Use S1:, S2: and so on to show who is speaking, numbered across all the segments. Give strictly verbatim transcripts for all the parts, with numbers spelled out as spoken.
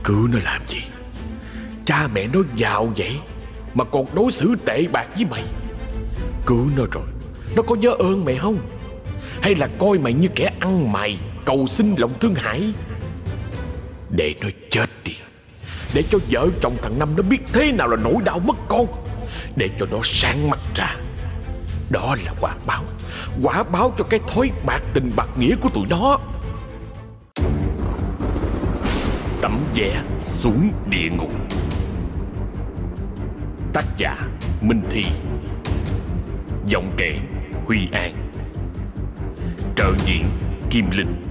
S1: Cứu nó làm gì? Cha mẹ nó giàu vậy mà còn đối xử tệ bạc với mày. Cứu nó rồi, nó có nhớ ơn mày không? Hay là coi mày như kẻ ăn mày, cầu xin lòng thương hại? Để nó chết đi, để cho vợ chồng thằng Năm nó biết thế nào là nỗi đau mất con, để cho nó sáng mắt ra. Đó là quả báo, quả báo cho cái thói bạc tình bạc nghĩa của tụi nó. Tấm vé xuống địa ngục. Tác giả Minh Thi. Giọng kể Huy An. Trợ diễn Kim Linh.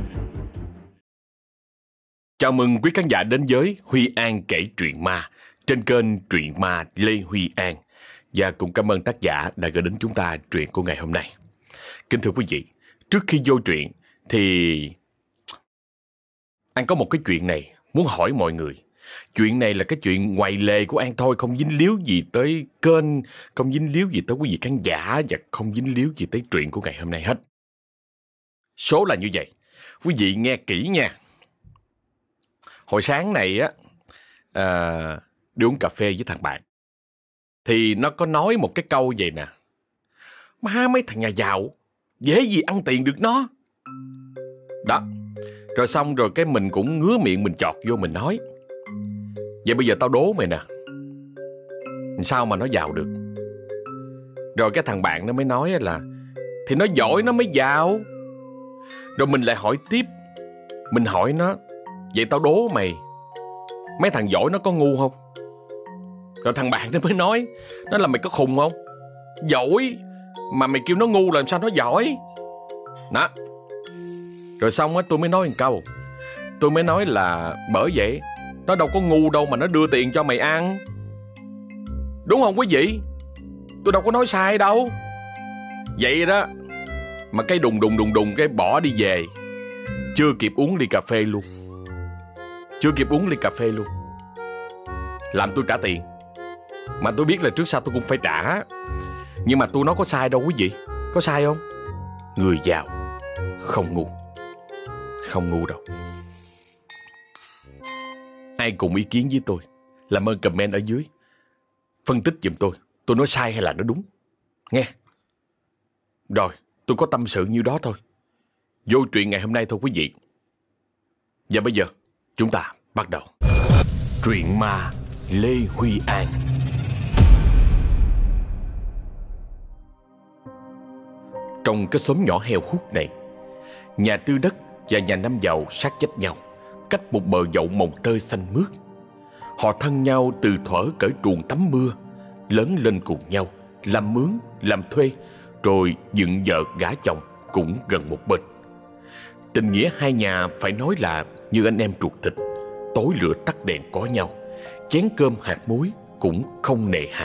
S1: Chào mừng quý khán giả đến với Huy An kể truyện ma trên kênh Truyện Ma Lê Huy An. Và cũng cảm ơn tác giả đã gửi đến chúng ta truyện của ngày hôm nay. Kính thưa quý vị, trước khi vô truyện thì An có một cái chuyện này muốn hỏi mọi người. Chuyện này là cái chuyện ngoài lề của An thôi, không dính líu gì tới kênh, không dính líu gì tới quý vị khán giả và không dính líu gì tới truyện của ngày hôm nay hết. Số là như vậy, quý vị nghe kỹ nha. Hồi sáng này á, à, đi uống cà phê với thằng bạn, thì nó có nói một cái câu vậy nè: má, mấy thằng nhà giàu dễ gì ăn tiền được nó. Đó, rồi xong rồi cái mình cũng ngứa miệng mình chọt vô mình nói: vậy bây giờ tao đố mày nè, sao mà nó giàu được? Rồi cái thằng bạn nó mới nói là thì nó giỏi nó mới giàu. Rồi mình lại hỏi tiếp, mình hỏi nó: vậy tao đố mày, mấy thằng giỏi nó có ngu không? Rồi thằng bạn nó mới nói, nó là mày có khùng không? Giỏi mà mày kêu nó ngu làm sao nó giỏi? Đó. Rồi xong á tôi mới nói một câu, tôi mới nói là bởi vậy nó đâu có ngu đâu mà nó đưa tiền cho mày ăn. Đúng không quý vị? Tôi đâu có nói sai đâu. Vậy đó mà cái đùng đùng đùng đùng cái bỏ đi về, chưa kịp uống ly cà phê luôn. Chưa kịp uống ly cà phê luôn làm tôi trả tiền. Mà tôi biết là trước sau tôi cũng phải trả. Nhưng mà tôi nói có sai đâu quý vị. Có sai không? Người giàu không ngu. Không ngu đâu. Ai cùng ý kiến với tôi, làm ơn comment ở dưới, phân tích giùm tôi, tôi nói sai hay là nói đúng nghe. Rồi, tôi có tâm sự như đó thôi. Vô chuyện ngày hôm nay thôi quý vị. Và bây giờ chúng ta bắt đầu. Truyện ma Lê Huy An. Trong cái xóm nhỏ heo hút này, nhà Tư Đất và nhà Năm Giàu sát vách nhau, cách một bờ dậu mồng tơi xanh mướt. Họ thân nhau từ thuở cởi truồng tắm mưa, lớn lên cùng nhau, làm mướn, làm thuê, rồi dựng vợ gả chồng cũng gần một bên. Tình nghĩa hai nhà phải nói là như anh em ruột thịt, tối lửa tắt đèn có nhau, chén cơm hạt muối cũng không nề hà.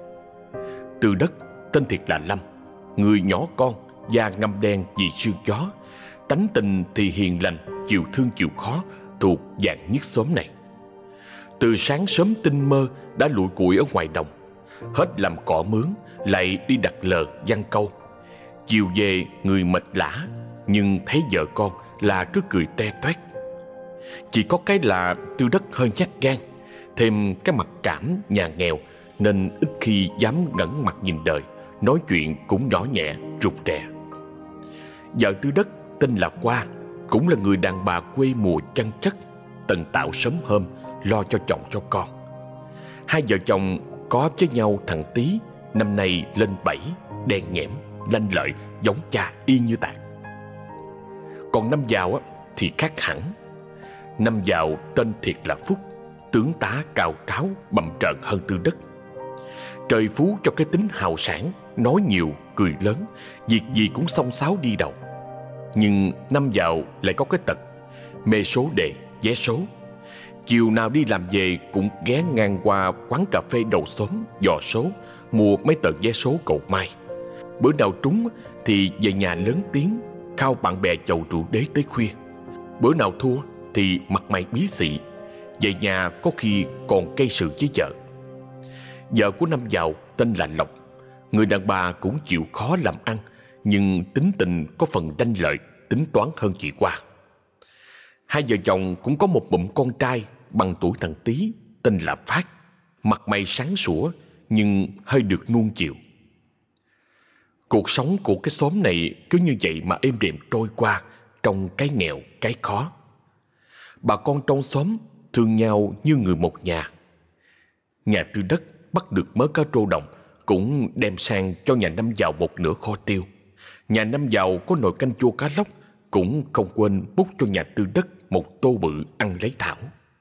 S1: Tư Đất, tên thiệt là Lâm, người nhỏ con, da ngăm đen vì sương chó, tánh tình thì hiền lành, chịu thương chịu khó, thuộc dạng nhất xóm này. Từ sáng sớm tinh mơ đã lụi cụi ở ngoài đồng, hết làm cỏ mướn lại đi đặt lờ giăng câu. Chiều về người mệt lả, nhưng thấy vợ con là cứ cười te toét. Chỉ có cái là Tư Đất hơi nhát gan, thêm cái mặt cảm nhà nghèo nên ít khi dám ngẩng mặt nhìn đời, nói chuyện cũng nhỏ nhẹ rụt rè. Vợ Tư Đất tên là Qua, cũng là người đàn bà quê mùa chân chất, tần tạo sớm hôm lo cho chồng cho con. Hai vợ chồng có với nhau thằng Tý, năm nay lên bảy, đen nhẽm, lanh lợi, giống cha y như tạc. Còn Năm Giàu thì khác hẳn. Năm Giàu tên thiệt là Phúc, tướng tá cao tráo, bầm trợn hơn Tư Đất. Trời phú cho cái tính hào sản, nói nhiều, cười lớn, việc gì cũng xông xáo đi đầu. Nhưng Năm Giàu lại có cái tật mê số đề, vé số. Chiều nào đi làm về cũng ghé ngang qua quán cà phê đầu xóm dò số, mua mấy tờ vé số cầu may. Bữa nào trúng thì về nhà lớn tiếng khao bạn bè chầu rượu đế tới khuya. Bữa nào thua thì mặt mày bí xị, về nhà có khi còn gây sự với vợ. Vợ của Năm Giàu tên là Lộc, người đàn bà cũng chịu khó làm ăn, nhưng tính tình có phần đanh lợi, tính toán hơn chị Qua. Hai vợ chồng cũng có một bụng con trai bằng tuổi thằng Tý, tên là Phát. Mặt mày sáng sủa nhưng hơi được nuông chiều. Cuộc sống của cái xóm này cứ như vậy mà êm đềm trôi qua trong cái nghèo cái khó. Bà con trong xóm thương nhau như người một nhà. Nhà Tư Đất bắt được mớ cá trô đồng cũng đem sang cho nhà Năm Giàu một nửa kho tiêu. Nhà Năm Giàu có nồi canh chua cá lóc cũng không quên múc cho nhà Tư Đất một tô bự ăn lấy thảo.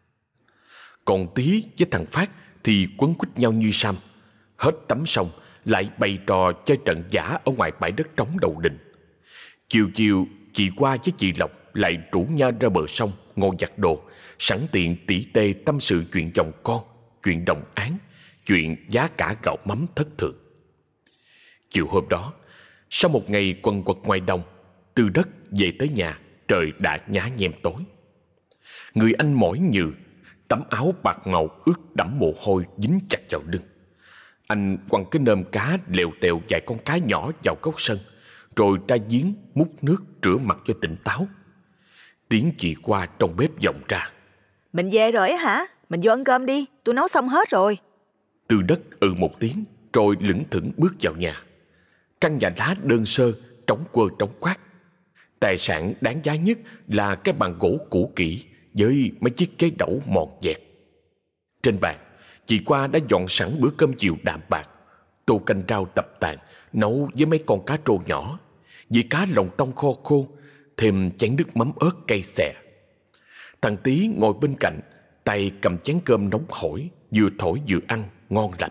S1: Còn Tý với thằng Phát thì quấn quýt nhau như sam. Hết tắm xong lại bày trò chơi trận giả ở ngoài bãi đất trống đầu đình. Chiều chiều chị Qua với chị Lộc lại rủ nhau ra bờ sông ngồi giặt đồ, sẵn tiện tỉ tê tâm sự chuyện chồng con, chuyện đồng án, chuyện giá cả gạo mắm thất thường. Chiều hôm đó, sau một ngày quần quật ngoài đồng, Tư Đất về tới nhà, trời đã nhá nhem tối. Người anh mỏi nhừ, tấm áo bạc màu ướt đẫm mồ hôi dính chặt vào lưng. Anh quăng cái nơm cá lèo tèo vài con cá nhỏ vào góc sân, rồi ra giếng múc nước rửa mặt cho tỉnh táo. Tiếng chị Qua trong bếp vọng ra:
S2: Mình về rồi á hả? Mình vô ăn cơm đi, tôi nấu xong hết rồi.
S1: Tư Đất ừ một tiếng rồi lững thững bước vào nhà. Căn nhà lá đơn sơ, trống quơ trống quát. Tài sản đáng giá nhất là cái bàn gỗ cũ kỹ với mấy chiếc ghế đẩu mòn dẹt. Trên bàn, chị Qua đã dọn sẵn bữa cơm chiều đạm bạc, tô canh rau tập tàn nấu với mấy con cá trô nhỏ, dĩa cá lòng tông kho khô, thêm chén nước mắm ớt cay xè. Thằng Tý ngồi bên cạnh, tay cầm chén cơm nóng hổi, vừa thổi vừa ăn ngon lành.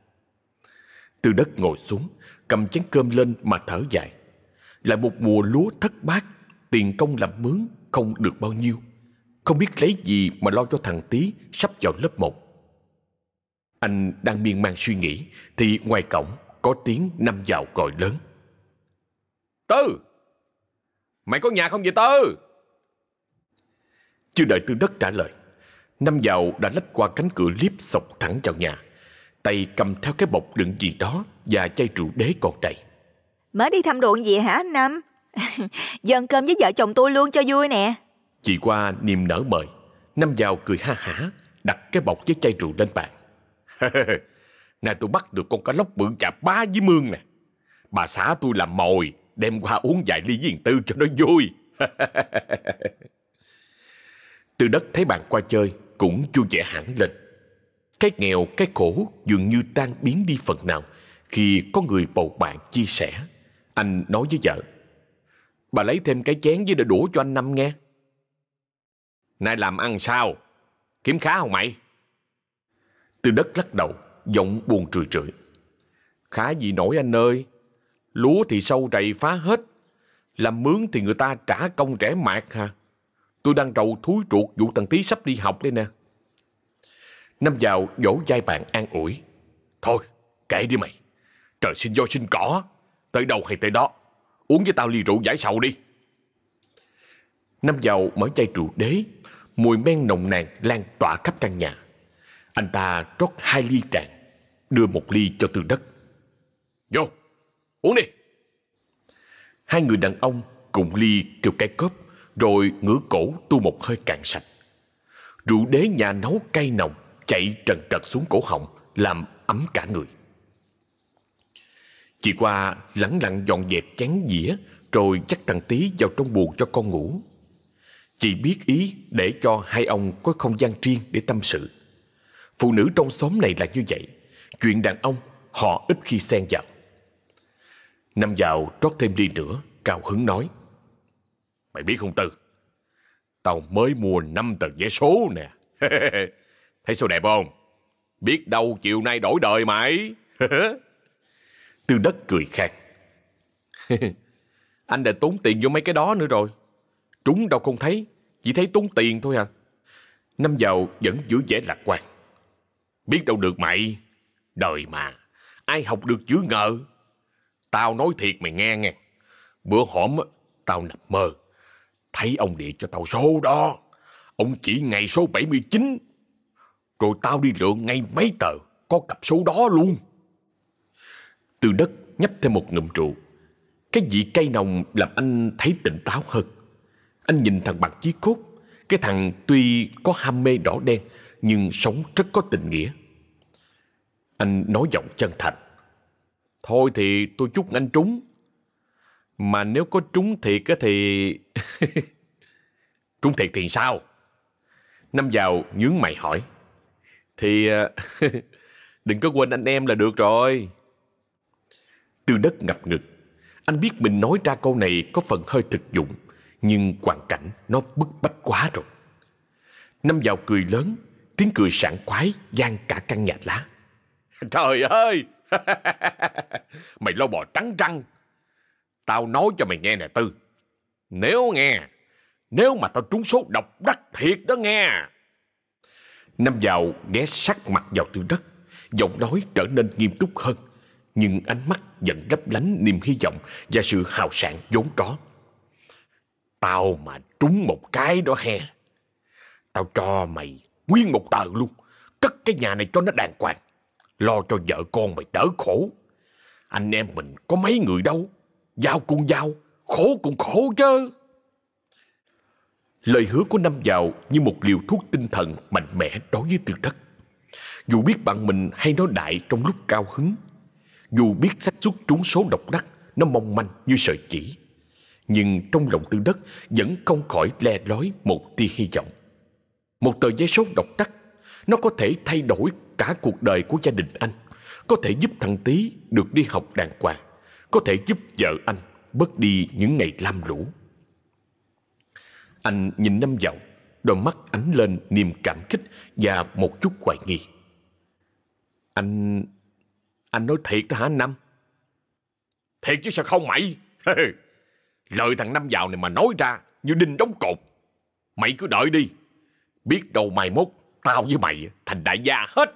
S1: Tư Đất ngồi xuống, cầm chén cơm lên mà thở dài. Lại một mùa lúa thất bát, tiền công làm mướn không được bao nhiêu, không biết lấy gì mà lo cho thằng Tý sắp vào lớp một. Anh đang miên man suy nghĩ thì ngoài cổng có tiếng Năm Giàu gọi lớn: Tư! Mày có nhà không vậy Tư? Chưa đợi Tư Đất trả lời, Năm Giàu đã lách qua cánh cửa liếp xộc thẳng vào nhà, tay cầm theo cái bọc đựng gì đó và chai rượu đế còn đầy.
S2: Mới đi thăm ruộng gì hả anh Năm? Giờ ăn cơm với vợ chồng tôi luôn cho vui nè.
S1: Chị Qua niềm nở mời. Năm Giàu cười ha hả, đặt cái bọc với chai rượu lên bàn. Này tôi bắt được con cá lóc bự chà bá với mương nè. Bà xã tôi làm mồi, đem qua uống vài ly với thằng Tư cho nó vui. Tư Đất thấy bạn qua chơi cũng vui vẻ hẳn lên. Cái nghèo cái khổ dường như tan biến đi phần nào khi có người bầu bạn chia sẻ. Anh nói với vợ: Bà lấy thêm cái chén với đôi đũa cho anh Năm nghe. Nay làm ăn sao? Kiếm khá không mày? Tư Đất lắc đầu, giọng buồn rười rượi. Khá gì nổi anh ơi. Lúa thì sâu rầy phá hết, làm mướn thì người ta trả công rẻ mạt hả? Tôi đang rầu thúi ruột vụ thằng Tý sắp đi học đây nè. Năm Giàu vỗ vai bạn an ủi: Thôi kệ đi mày, trời sinh do sinh cỏ, tới đâu hay tới đó. Uống với tao ly rượu giải sầu đi. Năm Giàu mở chai rượu đế, mùi men nồng nàn lan tỏa khắp căn nhà. Anh ta rót hai ly tràn, đưa một ly cho Tư Đất. Vô, uống đi. Hai người đàn ông cùng ly kêu cái cóp, rồi ngửa cổ tu một hơi cạn sạch. Rượu đế nhà nấu cay nồng chạy trần trật xuống cổ họng, làm ấm cả người. Chị Qua lẳng lặng dọn dẹp chén dĩa, rồi dắt thằng Tý vào trong buồng cho con ngủ. Chị biết ý để cho hai ông có không gian riêng để tâm sự. Phụ nữ trong xóm này là như vậy, chuyện đàn ông họ ít khi xen vào. Năm Giàu rót thêm ly nữa, cao hứng nói: Mày biết không Tư, tao mới mua năm tờ vé số nè. Thấy số đẹp không? Biết đâu chiều nay đổi đời mày. Tư Đất cười khang. Anh đã tốn tiền vô mấy cái đó nữa rồi. Trúng đâu không thấy, chỉ thấy tốn tiền thôi à. Năm Giàu vẫn giữ vẻ lạc quan. Biết đâu được mày, đời mà, ai học được chữ ngờ. Tao nói thiệt mày nghe nghe. Bữa hổm tao nằm mơ, thấy ông địa cho tao số đó. Ông chỉ ngày số bảy mươi chín, rồi tao đi lựa ngay mấy tờ có cặp số đó luôn. Tư Đất nhấp thêm một ngụm rượu. Cái vị cay nồng làm anh thấy tỉnh táo hơn. Anh nhìn thằng Bạc Chí Cốt, Cái thằng tuy có ham mê đỏ đen nhưng sống rất có tình nghĩa. Anh nói giọng chân thành. Thôi thì tôi chúc anh trúng. Mà nếu có trúng thiệt thì... Trúng thiệt thì sao? Năm Dào nhướng mày hỏi. Thì đừng có quên anh em là được rồi. Tư Đất ngập ngừng. Anh biết mình nói ra câu này có phần hơi thực dụng, nhưng hoàn cảnh nó bức bách quá rồi. Năm Dào cười lớn, tiếng cười sảng khoái vang cả căn nhà lá. Trời ơi! Mày lo bò trắng răng. Tao nói cho mày nghe nè Tư. Nếu nghe, nếu mà tao trúng số độc đắc thiệt đó nghe. Năm Dào ghé sát mặt vào Tư Đất, giọng nói trở nên nghiêm túc hơn, nhưng ánh mắt vẫn lấp lánh niềm hy vọng và sự hào sảng vốn có. Tao mà trúng một cái đó he, tao cho mày nguyên một tờ luôn, cất cái nhà này cho nó đàng hoàng, lo cho vợ con mày đỡ khổ. Anh em mình có mấy người đâu, giao cùng giao, khổ cùng khổ chứ. Lời hứa của Năm Dào như một liều thuốc tinh thần mạnh mẽ đối với Tư Đất. Dù biết bạn mình hay nói đại trong lúc cao hứng, dù biết xác suất trúng số độc đắc nó mong manh như sợi chỉ, nhưng trong lòng Tư Đất vẫn không khỏi le lói một tia hy vọng. Một tờ giấy số độc đắc, nó có thể thay đổi cả cuộc đời của gia đình anh, có thể giúp thằng Tý được đi học đàng hoàng, có thể giúp vợ anh bớt đi những ngày lam lũ. Anh nhìn Năm Dào, đôi mắt ánh lên niềm cảm kích và một chút hoài nghi. Anh... Anh nói thiệt đó hả anh Năm? Thiệt chứ sao không mày? Lời thằng Năm Dào này mà nói ra như đinh đóng cột. Mày cứ đợi đi, biết đâu mai mốt tao với mày thành đại gia hết.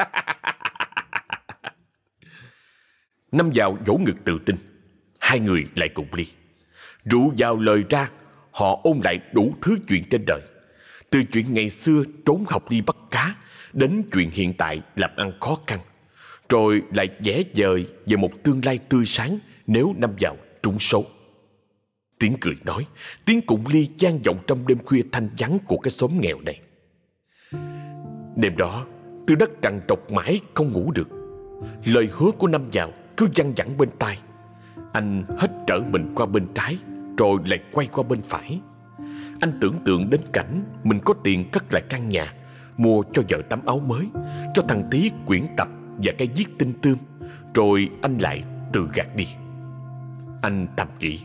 S1: Năm Dào vỗ ngực tự tin. Hai người lại cùng ly. Rượu vào lời ra, họ ôn lại đủ thứ chuyện trên đời. Từ chuyện ngày xưa trốn học đi bắt cá, đến chuyện hiện tại làm ăn khó khăn, rồi lại vẽ vời về một tương lai tươi sáng nếu Năm Dào trúng số. Tiếng cười nói, tiếng cụng ly vang vọng trong đêm khuya thanh vắng của cái xóm nghèo này. Đêm đó, Tư Đất trằn trọc mãi không ngủ được. Lời hứa của Năm Dào cứ văng vẳng bên tai. Anh hết trở mình qua bên trái, rồi lại quay qua bên phải. Anh tưởng tượng đến cảnh mình có tiền cất lại căn nhà, mua cho vợ tấm áo mới, cho thằng Tý quyển tập và cái viết tinh tươm, rồi anh lại tự gạt đi. Anh thầm nghĩ,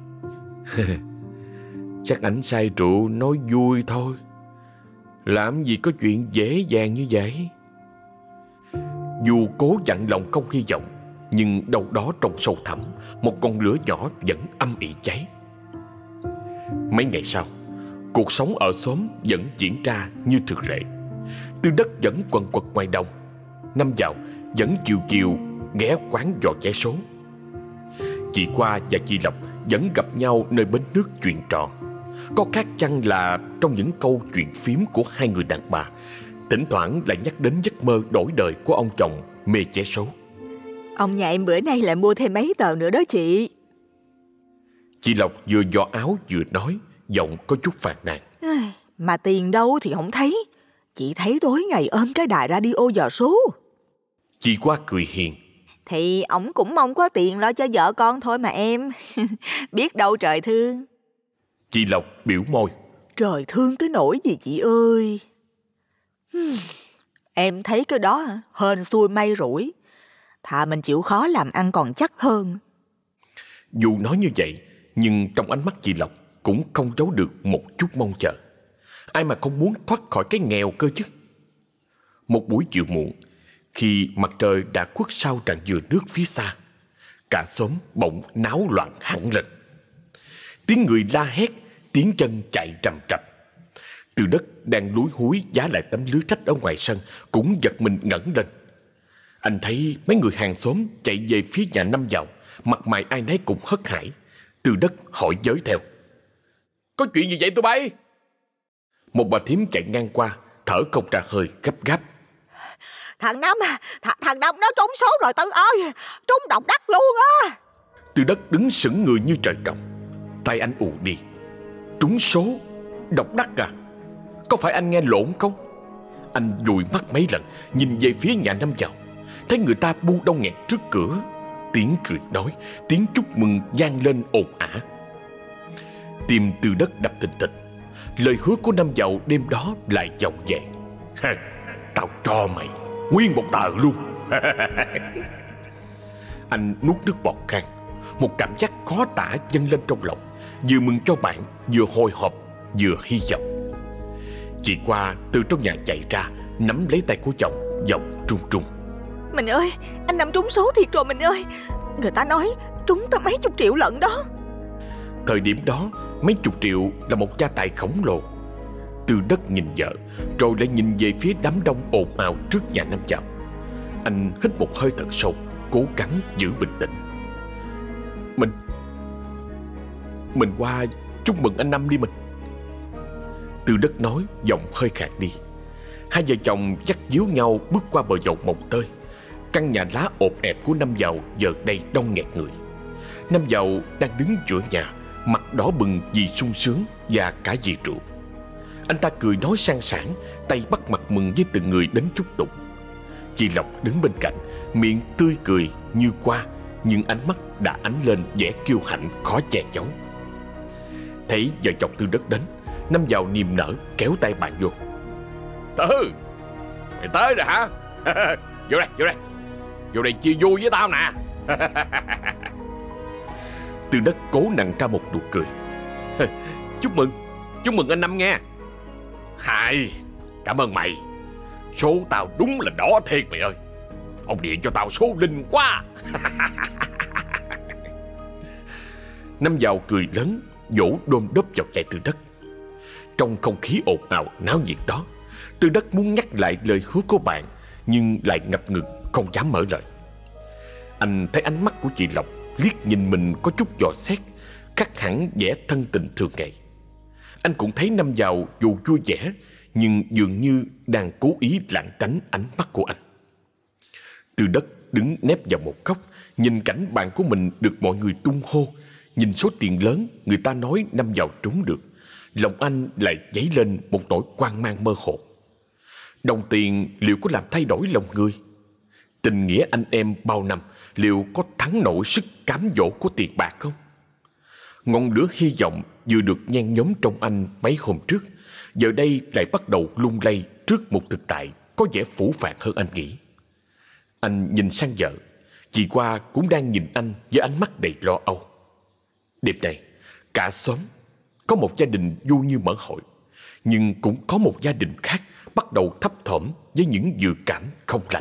S1: chắc ảnh say rượu nói vui thôi, làm gì có chuyện dễ dàng như vậy. Dù cố dặn lòng không hy vọng, nhưng đâu đó trong sâu thẳm, một con lửa nhỏ vẫn âm ỉ cháy. Mấy ngày sau, cuộc sống ở xóm vẫn diễn ra như thường lệ. Tư Đất vẫn quần quật ngoài đồng, Năm Dào vẫn chiều chiều ghé quán dò vé số. Chị Qua và chị Lộc vẫn gặp nhau nơi bến nước chuyện trò. Có khác chăng là trong những câu chuyện phím của hai người đàn bà, thỉnh thoảng lại nhắc đến giấc mơ đổi đời của ông chồng mê vé số.
S2: Ông nhà em bữa nay lại mua thêm mấy tờ nữa đó chị.
S1: Chị Lộc vừa dò áo vừa nói, giọng có chút phàn nàn.
S2: Mà tiền đâu thì không thấy. Chị thấy tối ngày ôm cái đài radio dò số.
S1: Chị Qua cười hiền.
S2: Thì ổng cũng mong có tiền lo cho vợ con thôi mà em. Biết đâu trời thương.
S1: Chị Lộc biểu môi.
S2: Trời thương tới nỗi gì chị ơi. Em thấy cái đó hên xui may rủi. Thà mình chịu khó làm ăn còn chắc hơn.
S1: Dù nói như vậy, nhưng trong ánh mắt chị Lộc cũng không giấu được một chút mong chờ. Ai mà không muốn thoát khỏi cái nghèo cơ chứ. Một buổi chiều muộn, khi mặt trời đã khuất sau rặng dừa nước phía xa, cả xóm bỗng náo loạn hẳn lên. Tiếng người la hét, tiếng chân chạy rầm rập. Tư Đất đang lúi húi vá lại tấm lưới trách ở ngoài sân cũng giật mình ngẩng lên. Anh thấy mấy người hàng xóm chạy về phía nhà Năm Dào, mặt mày ai nấy cũng hớt hải. Tư Đất hỏi giới theo. Có chuyện gì vậy tụi bay? Một bà thím chạy ngang qua, thở không ra hơi, gấp gáp.
S2: Thằng Năm, th thằng Năm nó trúng số rồi Tư ơi, trúng độc đắc luôn á.
S1: Tư Đất đứng sững người như trời trồng, tay anh ù đi. Trúng số, độc đắc à? Có phải anh nghe lộn không? Anh dụi mắt mấy lần, nhìn về phía nhà Năm Dạo, thấy người ta bu đông nghẹt trước cửa. Tiếng cười nói, tiếng chúc mừng vang lên ồn ả. Tim Tư Đất đập thình thịch. Lời hứa của Năm Dạo đêm đó lại vọng về. Tao cho mày nguyên một tờ luôn. Anh nuốt nước bọt khan. Một cảm giác khó tả dâng lên trong lòng, vừa mừng cho bạn, vừa hồi hộp, vừa hy vọng. Chị Qua từ trong nhà chạy ra, nắm lấy tay của chồng, giọng trung trung:
S2: Mình ơi, anh Năm trúng số thiệt rồi mình ơi. Người ta nói trúng tới mấy chục triệu lận đó.
S1: Thời điểm đó, mấy chục triệu là một gia tài khổng lồ. Tư Đất nhìn vợ, rồi lại nhìn về phía đám đông ồn ào trước nhà Năm Dạo. Anh hít một hơi thật sâu, cố gắng giữ bình tĩnh. Mình Mình qua chúc mừng anh Năm đi mình. Tư Đất nói, giọng hơi khạc đi. Hai vợ chồng dắt díu nhau bước qua bờ dậu Mồng Tơi. Căn nhà lá ộp ẹp của Năm Dạo giờ đây đông nghẹt người. Năm Dạo đang đứng giữa nhà, mặt đỏ bừng vì sung sướng và cả vì rượu. Anh ta cười nói sang sảng, tay bắt mặt mừng với từng người đến chúc tụng. Chị Lộc đứng bên cạnh, miệng tươi cười như qua, nhưng ánh mắt đã ánh lên vẻ kiêu hãnh khó che giấu. Thấy vợ chồng Tư Đất đến, Năm Dạo niềm nở kéo tay bạn vô. Tư, mày tới rồi hả? Vô đây, vô đây. Vô đây chia vui với tao nè. Tư Đất cố nặn ra một nụ cười. Chúc mừng, chúc mừng anh Năm nghe. Hai, cảm ơn mày. Số tao đúng là đỏ thiệt mày ơi. Ông điện cho tao số linh quá. Năm Dạo cười lớn, vỗ đôm đốp vào vai Tư Đất. Trong không khí ồn ào náo nhiệt đó, Tư Đất muốn nhắc lại lời hứa của bạn, nhưng lại ngập ngừng không dám mở lời. Anh thấy ánh mắt của chị Lộc liếc nhìn mình có chút dò xét, khác hẳn vẻ thân tình thường ngày. Anh cũng thấy Năm Dạo dù vui vẻ, nhưng dường như đang cố ý lảng tránh ánh mắt của anh. Tư Đất đứng nép vào một góc, nhìn cảnh bạn của mình được mọi người tung hô, nhìn số tiền lớn người ta nói Năm Dạo trúng được. Lòng anh lại dấy lên một nỗi hoang mang mơ hồ. Đồng tiền liệu có làm thay đổi lòng người? Tình nghĩa anh em bao năm liệu có thắng nổi sức cám dỗ của tiền bạc không? Ngọn lửa hy vọng vừa được nhen nhóm trong anh mấy hôm trước, giờ đây lại bắt đầu lung lay trước một thực tại có vẻ phũ phàng hơn anh nghĩ. Anh nhìn sang vợ, chị Qua cũng đang nhìn anh với ánh mắt đầy lo âu. Đêm nay, cả xóm có một gia đình vui như mở hội, nhưng cũng có một gia đình khác bắt đầu thấp thỏm với những dự cảm không lành.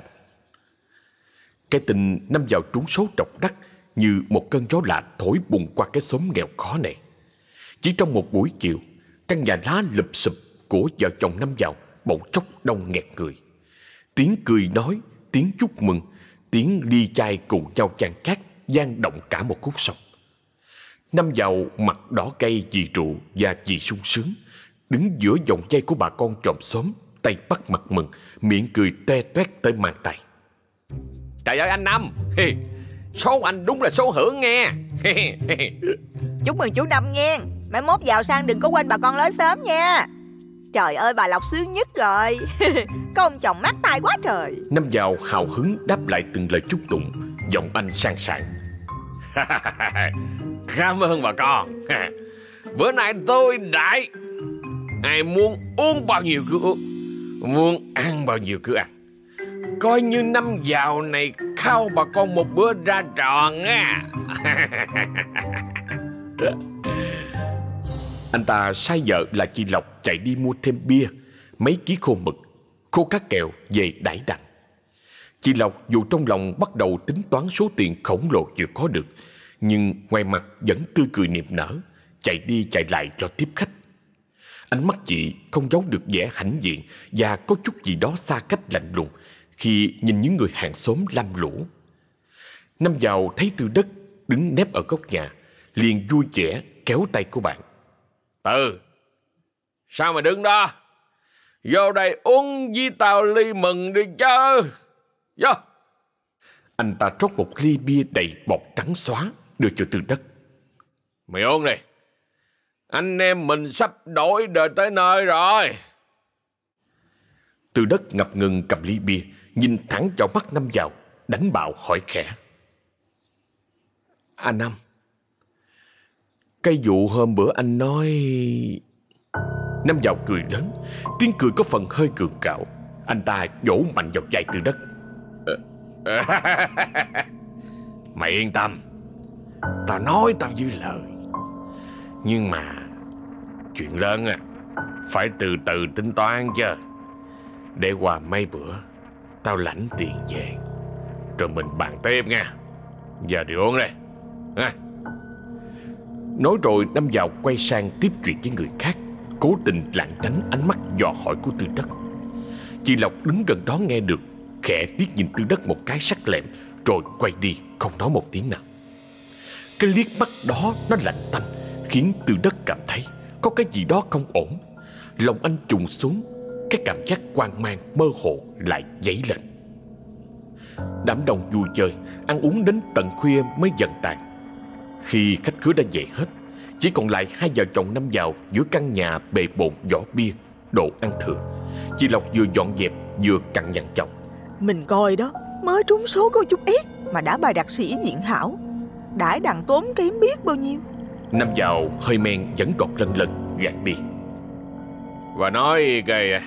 S1: Cái tin Năm Dạo trúng số độc đắc như một cơn gió lạ thổi bùng qua cái xóm nghèo khó này. Chỉ trong một buổi chiều, căn nhà lá lụp xụp của vợ chồng Năm Dạo bỗng chốc đông nghẹt người. Tiếng cười nói, tiếng chúc mừng, tiếng ly chai cùng nhau chan cát vang động cả một khúc sông. Năm Dạo mặt đỏ cay vì rượu và vì sung sướng, đứng giữa vòng dây của bà con chòm xóm, tay bắt mặt mừng, miệng cười toe toét tới mang tay. Trời ơi anh Năm, số anh đúng là số hưởng nghe.
S2: Chúc mừng chú Năm nghe. Mai mốt giàu sang đừng có quên bà con lối xóm nha. Trời ơi bà Lộc sướng nhất rồi. Có ông chồng mát tai quá trời.
S1: Năm Dạo hào hứng đáp lại từng lời chúc tụng, giọng anh sang sảng. Cảm ơn bà con. Bữa nay tôi đại, ai muốn uống bao nhiêu cứ uống, muốn ăn bao nhiêu cứ ăn. Coi như Năm Dạo này khao bà con một bữa ra tròn á. Anh ta sai vợ là chị Lộc chạy đi mua thêm bia, mấy ký khô mực, khô cá kèo về đãi đặng. Chị Lộc dù trong lòng bắt đầu tính toán số tiền khổng lồ chưa có được, nhưng ngoài mặt vẫn tươi cười niềm nở, chạy đi chạy lại lo tiếp khách. Ánh mắt chị không giấu được vẻ hãnh diện và có chút gì đó xa cách lạnh lùng khi nhìn những người hàng xóm lam lũ. Năm Dạo thấy Tư Đất đứng nép ở góc nhà, liền vui vẻ kéo tay của bạn. Tư, sao mà đứng đó? Vô đây uống với tao ly mừng đi chứ. Vô. Anh ta trót một ly bia đầy bọt trắng xóa đưa cho Tư Đất. Mày uống đi. Anh em mình sắp đổi đời tới nơi rồi. Từ Đất ngập ngừng cầm ly bia, nhìn thẳng vào mắt Năm Dào, đánh bạo hỏi khẽ: Anh Năm, cái vụ hôm bữa anh nói... Năm Dào cười lớn, tiếng cười có phần hơi cường cạo. Anh ta vỗ mạnh vào vai Từ Đất. Mày yên tâm, tao nói tao giữ lời. Nhưng mà chuyện lớn à, phải từ từ tính toán chứ. Để qua mấy bữa tao lãnh tiền về, rồi mình bàn tiếp nha. Giờ đi uống đây ha. Nói rồi Năm Dào quay sang tiếp chuyện với người khác, cố tình lảng tránh ánh mắt dò hỏi của Từ Đất. Chị Lộc đứng gần đó nghe được, khẽ liếc nhìn Từ Đất một cái sắc lẹm, rồi quay đi không nói một tiếng nào. Cái liếc mắt đó nó lạnh tanh, khiến Từ Đất cảm thấy có cái gì đó không ổn. Lòng anh trùng xuống, cái cảm giác hoang mang mơ hồ lại dấy lên. Đám đông vui chơi, ăn uống đến tận khuya mới dần tàn. Khi khách khứa đã về hết, chỉ còn lại hai vợ chồng Năm Dào giữa căn nhà bề bộn vỏ bia, đồ ăn thừa. Chị Lộc vừa dọn dẹp vừa cằn nhằn chồng:
S2: Mình coi đó, mới trúng số có chút ít mà đã bài đặc sĩ diện hảo, đãi đặng tốn kém biết bao nhiêu.
S1: Năm Dào hơi men vẫn gọt lần lần gạt đi và nói kìa: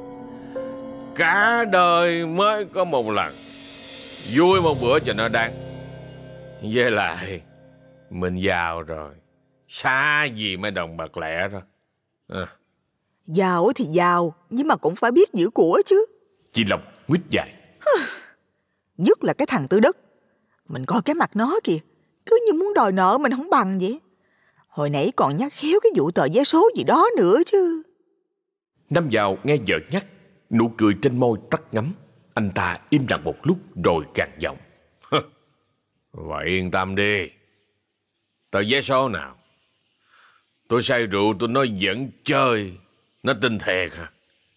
S1: Cả đời mới có một lần, vui một bữa cho nó đáng. Với lại mình giàu rồi, xa gì mấy đồng bạc lẻ rồi à.
S2: Giàu thì giàu, nhưng mà cũng phải biết giữ của chứ.
S1: Chị Lộc nguyết dài:
S2: Nhất là cái thằng Tư Đất, mình coi cái mặt nó kìa, cứ như muốn đòi nợ mình không bằng vậy. Hồi nãy còn nhắc khéo cái vụ tờ vé số gì đó nữa chứ.
S1: Năm Dào nghe vợ nhắc, nụ cười trên môi tắt ngấm. Anh ta im lặng một lúc rồi gằn giọng: Vậy yên tâm đi, tờ vé số nào tôi say rượu tôi nói vẫn chơi, nó tin thiệt hả?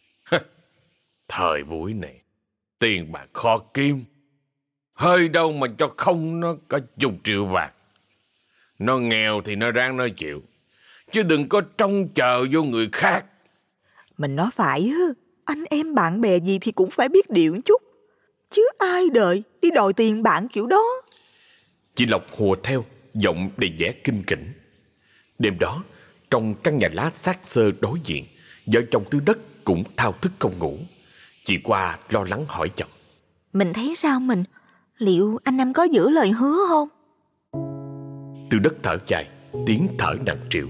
S1: Thời buổi này tiền bạc khó kiếm, hơi đâu mà cho không nó cả chục triệu bạc. Nó nghèo thì nó ráng nói chịu, chứ đừng có trông chờ vô người khác.
S2: Mình nói phải á, anh em bạn bè gì thì cũng phải biết điều chút, chứ ai đời đi đòi tiền bạn kiểu đó.
S1: Chị Lộc hùa theo, giọng đầy vẻ kinh kỉnh. Đêm đó, trong căn nhà lá xác xơ đối diện, vợ chồng Tư Đất cũng thao thức không ngủ. Chị Qua lo lắng hỏi chồng:
S2: Mình thấy sao mình? Liệu anh Năm có giữ lời hứa không?
S1: Tư Đất thở dài, tiếng thở nặng trĩu: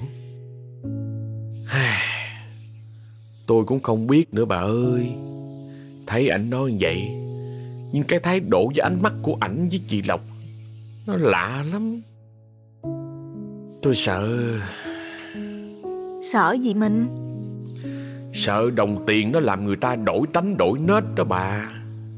S1: Tôi cũng không biết nữa bà ơi. Thấy ảnh nói vậy, nhưng cái thái độ với ánh mắt của ảnh với chị Lộc nó lạ lắm. Tôi sợ.
S2: Sợ gì mình?
S1: Sợ đồng tiền nó làm người ta đổi tánh đổi nết đó bà.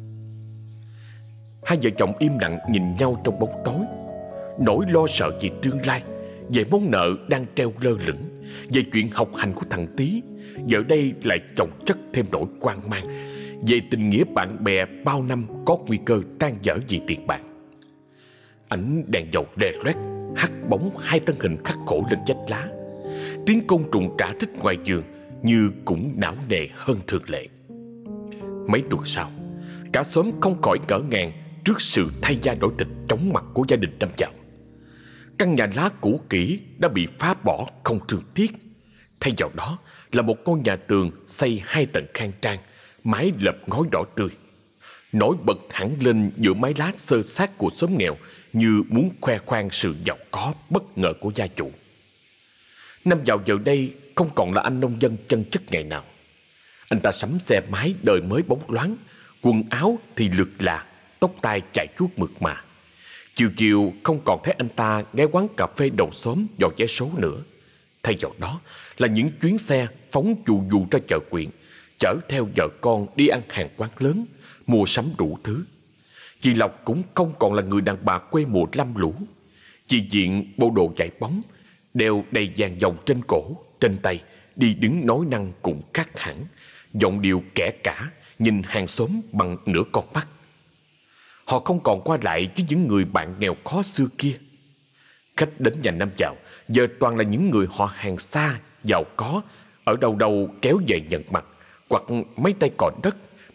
S1: Hai vợ chồng im lặng nhìn nhau trong bóng tối. Nỗi lo sợ về tương lai, về món nợ đang treo lơ lửng, về chuyện học hành của thằng Tý, giờ đây lại chồng chất thêm nỗi hoang mang về tình nghĩa bạn bè bao năm có nguy cơ tan vỡ vì tiền bạc. Ánh đèn dầu lè loét hắt bóng hai thân hình khắc khổ lên vách lá. Tiếng côn trùng trả rích ngoài giường như cũng não nề hơn thường lệ. Mấy tuần sau, cả xóm không khỏi ngỡ ngàng trước sự thay da đổi thịt chóng mặt của gia đình Năm Dào. Căn nhà lá cũ kỹ đã bị phá bỏ không thương tiếc. Thay vào đó là một ngôi nhà tường xây hai tầng khang trang, mái lợp ngói đỏ tươi. Nổi bật hẳn lên giữa mái lá xơ xác của xóm nghèo, như muốn khoe khoang sự giàu có bất ngờ của gia chủ. Năm Dào giờ đây không còn là anh nông dân chân chất ngày nào. Anh ta sắm xe máy đời mới bóng loáng, quần áo thì lượt là, tóc tai chải chuốt mượt mà. Chiều chiều không còn thấy anh ta ghé quán cà phê đầu xóm dò vé số nữa. Thay vào đó là những chuyến xe phóng dù dù ra chợ quyện, chở theo vợ con đi ăn hàng quán lớn, mua sắm đủ thứ. Chị Lộc cũng không còn là người đàn bà quê mùa lam lũ. Chị diện bộ đồ chạy bóng, đeo đầy vàng dòng trên cổ, trên tay, đi đứng nói năng cũng khác hẳn, giọng điệu kẻ cả, nhìn hàng xóm bằng nửa con mắt. Họ không còn qua lại với những người bạn nghèo khó xưa kia. Khách đến nhà Năm Dào giờ toàn là những người họ hàng xa, giàu có, ở đâu đâu kéo về nhận mặt, hoặc mấy tay cò đất,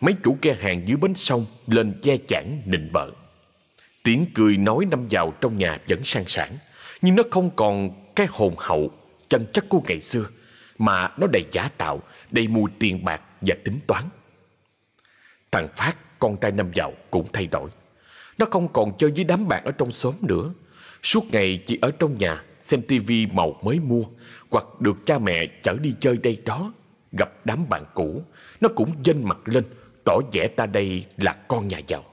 S1: mấy chủ ke hàng dưới bến sông lên che chắn nịnh bợ. Tiếng cười nói năm vào trong nhà vẫn sang sảng, nhưng nó không còn cái hồn hậu chân chất của ngày xưa, mà nó đầy giả tạo, đầy mùi tiền bạc và tính toán. Thằng Phát, con trai năm vào, cũng thay đổi. Nó không còn chơi với đám bạn ở trong xóm nữa. Suốt ngày chỉ ở trong nhà xem tivi màu mới mua, hoặc được cha mẹ chở đi chơi đây đó. Gặp đám bạn cũ, nó cũng vênh mặt lên, tỏ vẻ ta đây là con nhà giàu.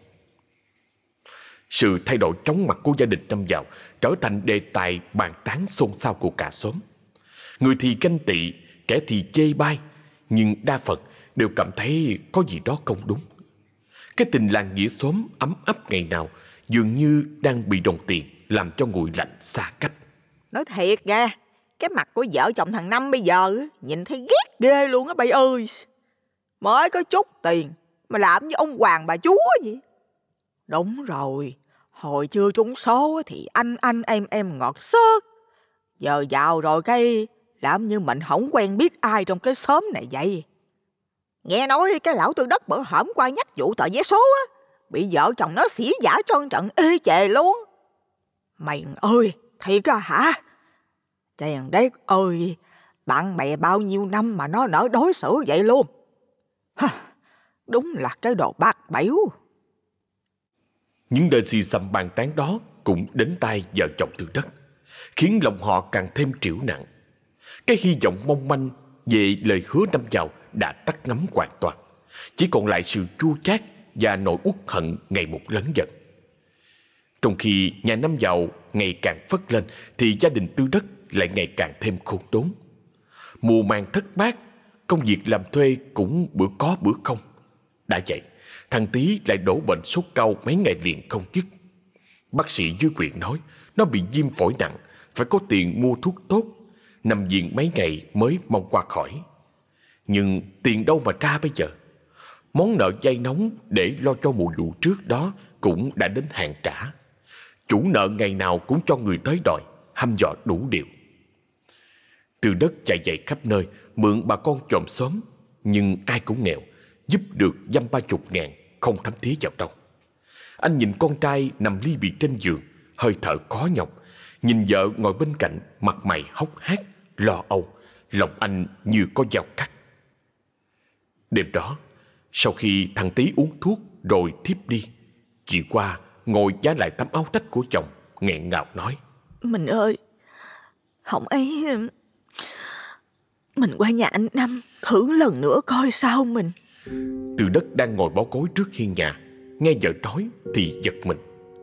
S1: Sự thay đổi chóng mặt của gia đình năm vào trở thành đề tài bàn tán xôn xao của cả xóm. Người thì ganh tị, kẻ thì chê bai, nhưng đa phần đều cảm thấy có gì đó không đúng. Cái tình làng nghĩa xóm ấm áp ngày nào dường như đang bị đồng tiền làm cho nguội lạnh xa cách.
S2: Nói thiệt ra, cái mặt của vợ chồng thằng Năm bây giờ nhìn thấy ghét ghê luôn á bay ơi. Mới có chút tiền mà làm như ông hoàng bà chúa vậy. Đúng rồi, hồi chưa trúng số thì anh anh em em ngọt xớt. Giờ giàu rồi cái làm như mình không quen biết ai trong cái xóm này vậy. Nghe nói cái lão Tư Đất bữa hổm qua nhắc vụ tờ vé số á, bị vợ chồng nó xỉ vả cho một trận ê chề luôn. Mày ơi, thiệt á hả? Trời đất ơi, bạn bè bao nhiêu năm mà nó nỡ đối xử vậy luôn. Hả, đúng là cái đồ bạc bẽo.
S1: Những lời xì xầm bàn tán đó cũng đến tai vợ chồng Tư Đất, khiến lòng họ càng thêm trĩu nặng. Cái hy vọng mong manh về lời hứa năm vào đã tắt ngấm hoàn toàn, chỉ còn lại sự chua chát và nỗi uất hận ngày một lớn dần. Trong khi nhà năm vào ngày càng phất lên, thì gia đình Tư Đất lại ngày càng thêm khốn đốn. Mùa màng thất bát, công việc làm thuê cũng bữa có bữa không. Đã vậy, thằng Tý lại đổ bệnh sốt cao mấy ngày liền không dứt. Bác sĩ dưới huyện nói nó bị viêm phổi nặng, phải có tiền mua thuốc tốt, nằm viện mấy ngày mới mong qua khỏi. Nhưng tiền đâu mà ra bây giờ? Món nợ vay nóng để lo cho mùa vụ trước đó cũng đã đến hạn trả. Chủ nợ ngày nào cũng cho người tới đòi, hăm dọa đủ điều. Tư Đất chạy dậy khắp nơi, mượn bà con chòm xóm, nhưng ai cũng nghèo, giúp được dăm ba chục ngàn, không thấm thía vào đâu. Anh nhìn con trai nằm li bì trên giường, hơi thở khó nhọc, nhìn vợ ngồi bên cạnh, mặt mày hốc hác, lo âu, lòng anh như có dao cắt. Đêm đó, sau khi thằng Tý uống thuốc rồi thiếp đi, chị Qua ngồi vá lại tấm áo rách của chồng, nghẹn ngào nói:
S2: Mình ơi, không ấy, mình qua nhà anh Năm thử lần nữa coi sao mình.
S1: Tư Đất đang ngồi bó gối trước hiên nhà, nghe vợ nói thì giật mình.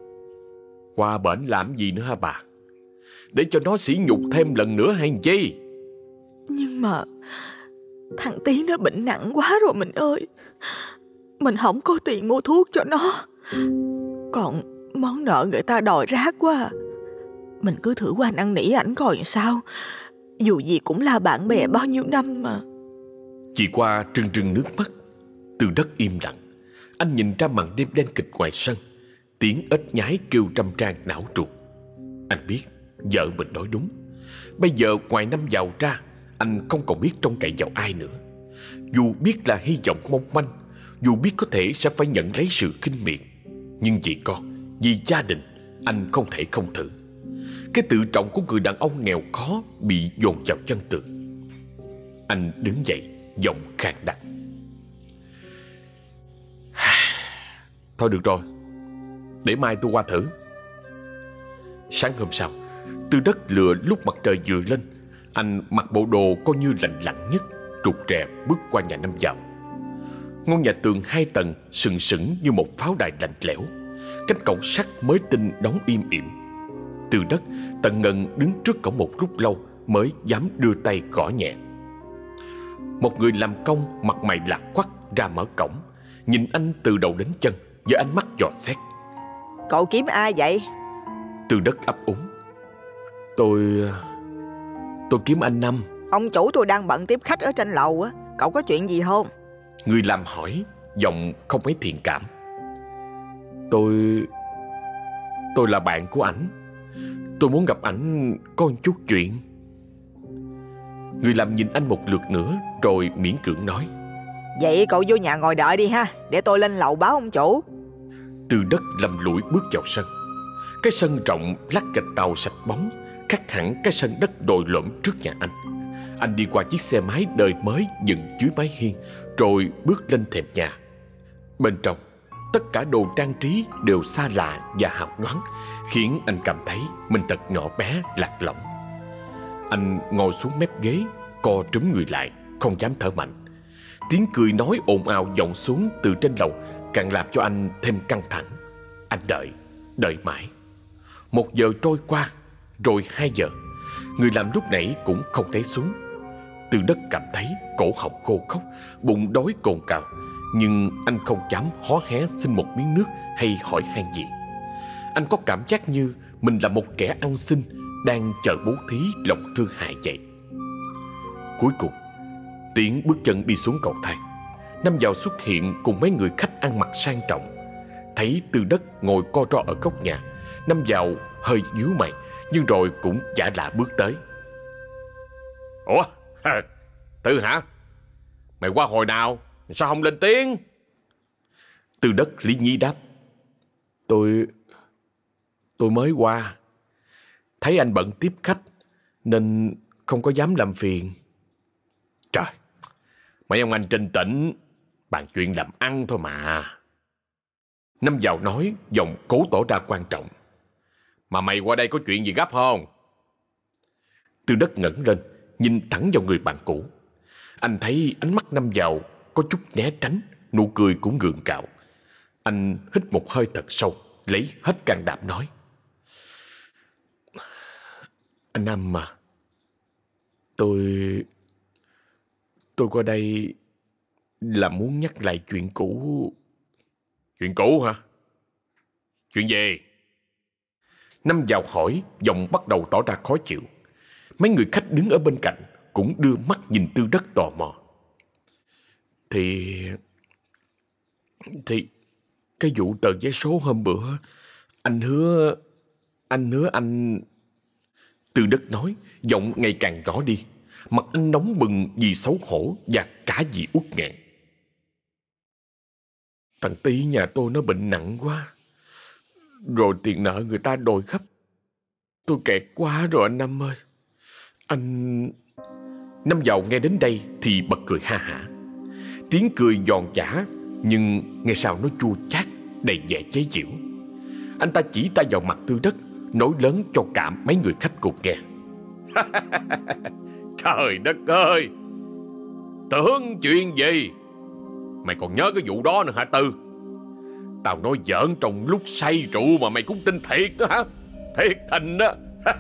S1: Qua bển làm gì nữa hả bà? Để cho nó sỉ nhục thêm lần nữa hay chi?
S2: Nhưng mà thằng Tý nó bệnh nặng quá rồi mình ơi. Mình không có tiền mua thuốc cho nó, còn món nợ người ta đòi rác quá. Mình cứ thử qua năn nỉ ảnh coi sao. Dù gì cũng là bạn bè bao nhiêu năm mà.
S1: Chị Qua trừng trừng nước mắt. Tư Đất im lặng. Anh nhìn ra màn đêm đen kịch ngoài sân, tiếng ếch nhái kêu râm ran não ruột. Anh biết vợ mình nói đúng. Bây giờ ngoài năm giàu ra, anh không còn biết trông cậy vào ai nữa. Dù biết là hy vọng mong manh, dù biết có thể sẽ phải nhận lấy sự khinh miệt, nhưng vì con, vì gia đình, anh không thể không thử. Cái tự trọng của người đàn ông nghèo khó bị dồn vào chân tường. Anh đứng dậy, giọng khàn đặc: Thôi được rồi, để mai tôi qua thử. Sáng hôm sau, Tư Đất lựa lúc mặt trời vừa lên, anh mặc bộ đồ coi như lành lặn nhất, rụt rè bước qua nhà năm vào. Ngôi nhà tường hai tầng sừng sững như một pháo đài lạnh lẽo, cánh cổng sắt mới tinh đóng im ỉm. Tư Đất tận ngần đứng trước cổng một lúc lâu mới dám đưa tay gõ nhẹ. Một người làm công mặt mày lạc quắc ra mở cổng, nhìn anh từ đầu đến chân với ánh mắt dò xét.
S2: Cậu kiếm ai vậy?
S1: Tư Đất ấp úng: Tôi... tôi kiếm anh Năm.
S2: Ông chủ tôi đang bận tiếp khách ở trên lầu á. Cậu có chuyện gì không?
S1: Người làm hỏi, giọng không mấy thiện cảm. Tôi... tôi là bạn của ảnh. Tôi muốn gặp ảnh có một chút chuyện. Người làm nhìn anh một lượt nữa rồi miễn cưỡng nói:
S2: Vậy cậu vô nhà ngồi đợi đi ha, để tôi lên lầu báo ông chủ.
S1: Từ Đất lầm lũi bước vào sân. Cái sân rộng lát gạch tàu sạch bóng, khác hẳn cái sân đất đồi lõm trước nhà anh. Anh đi qua chiếc xe máy đời mới dựng dưới mái hiên, rồi bước lên thềm nhà. Bên trong, tất cả đồ trang trí đều xa lạ và hào nhoáng, khiến anh cảm thấy mình thật nhỏ bé, lạc lõng. Anh ngồi xuống mép ghế, co trúm người lại, không dám thở mạnh. Tiếng cười nói ồn ào vọng xuống từ trên lầu càng làm cho anh thêm căng thẳng. Anh đợi, đợi mãi. Một giờ trôi qua, rồi hai giờ. Người làm lúc nãy cũng không thấy xuống. Từ Đất cảm thấy cổ họng khô khốc, bụng đói cồn cào, nhưng anh không dám hó hé xin một miếng nước hay hỏi han gì. Anh có cảm giác như mình là một kẻ ăn xin đang chờ bố thí lòng thương hại vậy. Cuối cùng, tiếng bước chân đi xuống cầu thang. Năm Dạo xuất hiện cùng mấy người khách ăn mặc sang trọng. Thấy Từ Đất ngồi co ro ở góc nhà, Năm Dạo hơi nhíu mày, nhưng rồi cũng chả lạ bước tới. Ủa, Tư hả? Mày qua hồi nào? Sao không lên tiếng? Từ Đất lý nhí đáp. Tôi... tôi mới qua. Thấy anh bận tiếp khách, nên không có dám làm phiền. Trời, mấy ông anh trên tỉnh bàn chuyện làm ăn thôi mà. Năm Dạo nói, giọng cố tỏ ra quan trọng. Mà mày qua đây có chuyện gì gấp không? Từ Đất ngẩng lên, nhìn thẳng vào người bạn cũ. Anh thấy ánh mắt Năm Dạo có chút né tránh, nụ cười cũng gượng gạo. Anh hít một hơi thật sâu, lấy hết can đảm nói. Anh Năm mà, tôi... tôi qua đây là muốn nhắc lại chuyện cũ. Chuyện cũ hả? Chuyện gì? Năm Dạo hỏi, giọng bắt đầu tỏ ra khó chịu. Mấy người khách đứng ở bên cạnh cũng đưa mắt nhìn Từ Đất tò mò. Thì... Thì... Cái vụ tờ vé số hôm bữa, anh hứa... Anh hứa anh... Từ Đất nói, giọng ngày càng nhỏ đi. Mặt anh nóng bừng vì xấu hổ và cả vì uất nghẹn. Thằng Tí nhà tôi nó bệnh nặng quá. Rồi tiền nợ người ta đòi gấp. Tôi kẹt quá rồi anh Năm ơi. Anh... Năm Dạo nghe đến đây thì bật cười ha hả. Tiếng cười giòn giã, nhưng nghe sao nó chua chát, đầy vẻ chế giễu. Anh ta chỉ tay vào mặt Từ Đất, nói lớn cho cả mấy người khách cùng nghe. Trời đất ơi, tưởng chuyện gì? Mày còn nhớ cái vụ đó nữa hả Tư? Tao nói giỡn trong lúc say rượu mà mày cũng tin thiệt đó hả? Thiệt tình đó.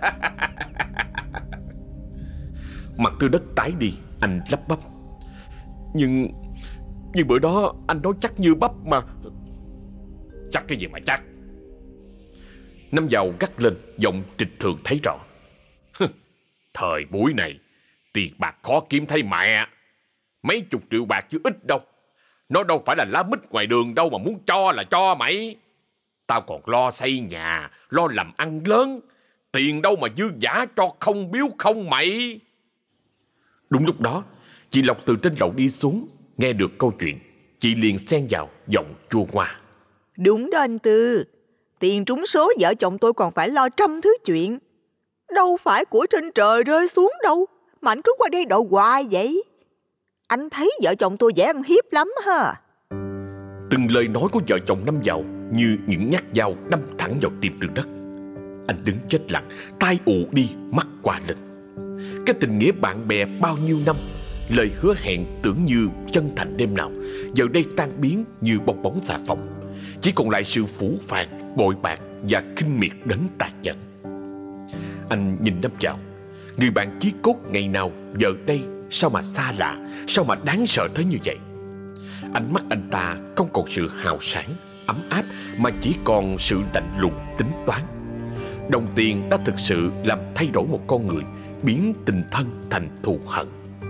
S1: Mặt Từ Đất tái đi, anh lắp bắp. Nhưng... Nhưng bữa đó anh nói chắc như bắp mà. Chắc cái gì mà chắc? Năm Dạo gắt lên, giọng trịch thượng thấy rõ. Thời buổi này, tiền bạc khó kiếm thấy mẹ. Mấy chục triệu bạc chứ ít đâu. Nó đâu phải là lá mít ngoài đường đâu mà muốn cho là cho mày. Tao còn lo xây nhà, lo làm ăn lớn. Tiền đâu mà dư dả cho không biếu không mày. Đúng lúc đó, chị Lộc từ trên lầu đi xuống, nghe được câu chuyện. Chị liền xen vào, giọng chua ngoa.
S2: Đúng đó anh Tư. Tiền trúng số vợ chồng tôi còn phải lo trăm thứ chuyện. Đâu phải của trên trời rơi xuống đâu, mà anh cứ qua đây đòi hoài vậy. Anh thấy vợ chồng tôi dễ ăn hiếp lắm ha.
S1: Từng lời nói của vợ chồng Năm Dạo như những nhát dao đâm thẳng vào tim Từ Đất. Anh đứng chết lặng, tai ù đi, mắt qua lên. Cái tình nghĩa bạn bè bao nhiêu năm, lời hứa hẹn tưởng như chân thành đêm nào, giờ đây tan biến như bong bóng xà phòng. Chỉ còn lại sự phũ phàng, bội bạc và khinh miệt đến tàn nhẫn. Anh nhìn Năm Dạo, người bạn chí cốt ngày nào giờ đây sao mà xa lạ, sao mà đáng sợ tới như vậy. Ánh mắt anh ta không còn sự hào sảng, ấm áp, mà chỉ còn sự lạnh lùng, tính toán. Đồng tiền đã thực sự làm thay đổi một con người, biến tình thân thành thù hận.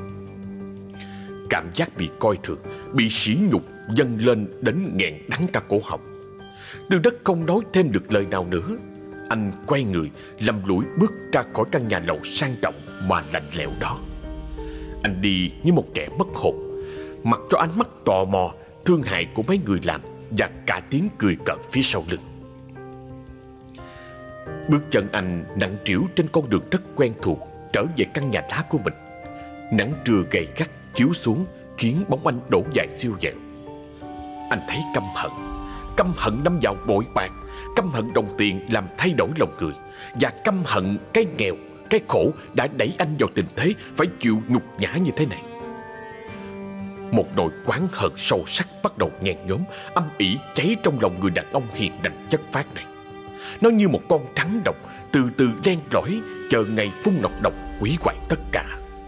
S1: Cảm giác bị coi thường, bị sỉ nhục dâng lên đến nghẹn đắng cả cổ họng. Từ Đất không nói thêm được lời nào nữa. Anh quay người, lầm lũi bước ra khỏi căn nhà lầu sang trọng mà lạnh lẽo đó. Anh đi như một kẻ mất hồn. mặc cho ánh mắt tò mò, thương hại của mấy người làm và cả tiếng cười cợt phía sau lưng. Bước chân anh nặng trĩu trên con đường rất quen thuộc trở về căn nhà lá của mình. Nắng trưa gay gắt chiếu xuống khiến bóng anh đổ dài siêu vẹo. Anh thấy căm hận, căm hận đâm vào bội bạc, căm hận đồng tiền làm thay đổi lòng người, và căm hận cái nghèo, cái khổ đã đẩy anh vào tình thế phải chịu nhục nhã như thế này. Một nỗi oán hận sâu sắc bắt đầu nhen nhóm, âm ỉ cháy trong lòng người đàn ông hiền lành chất phác này. Nó như một con rắn độc từ từ len lỏi, chờ ngày phun nọc độc hủy hoại tất cả.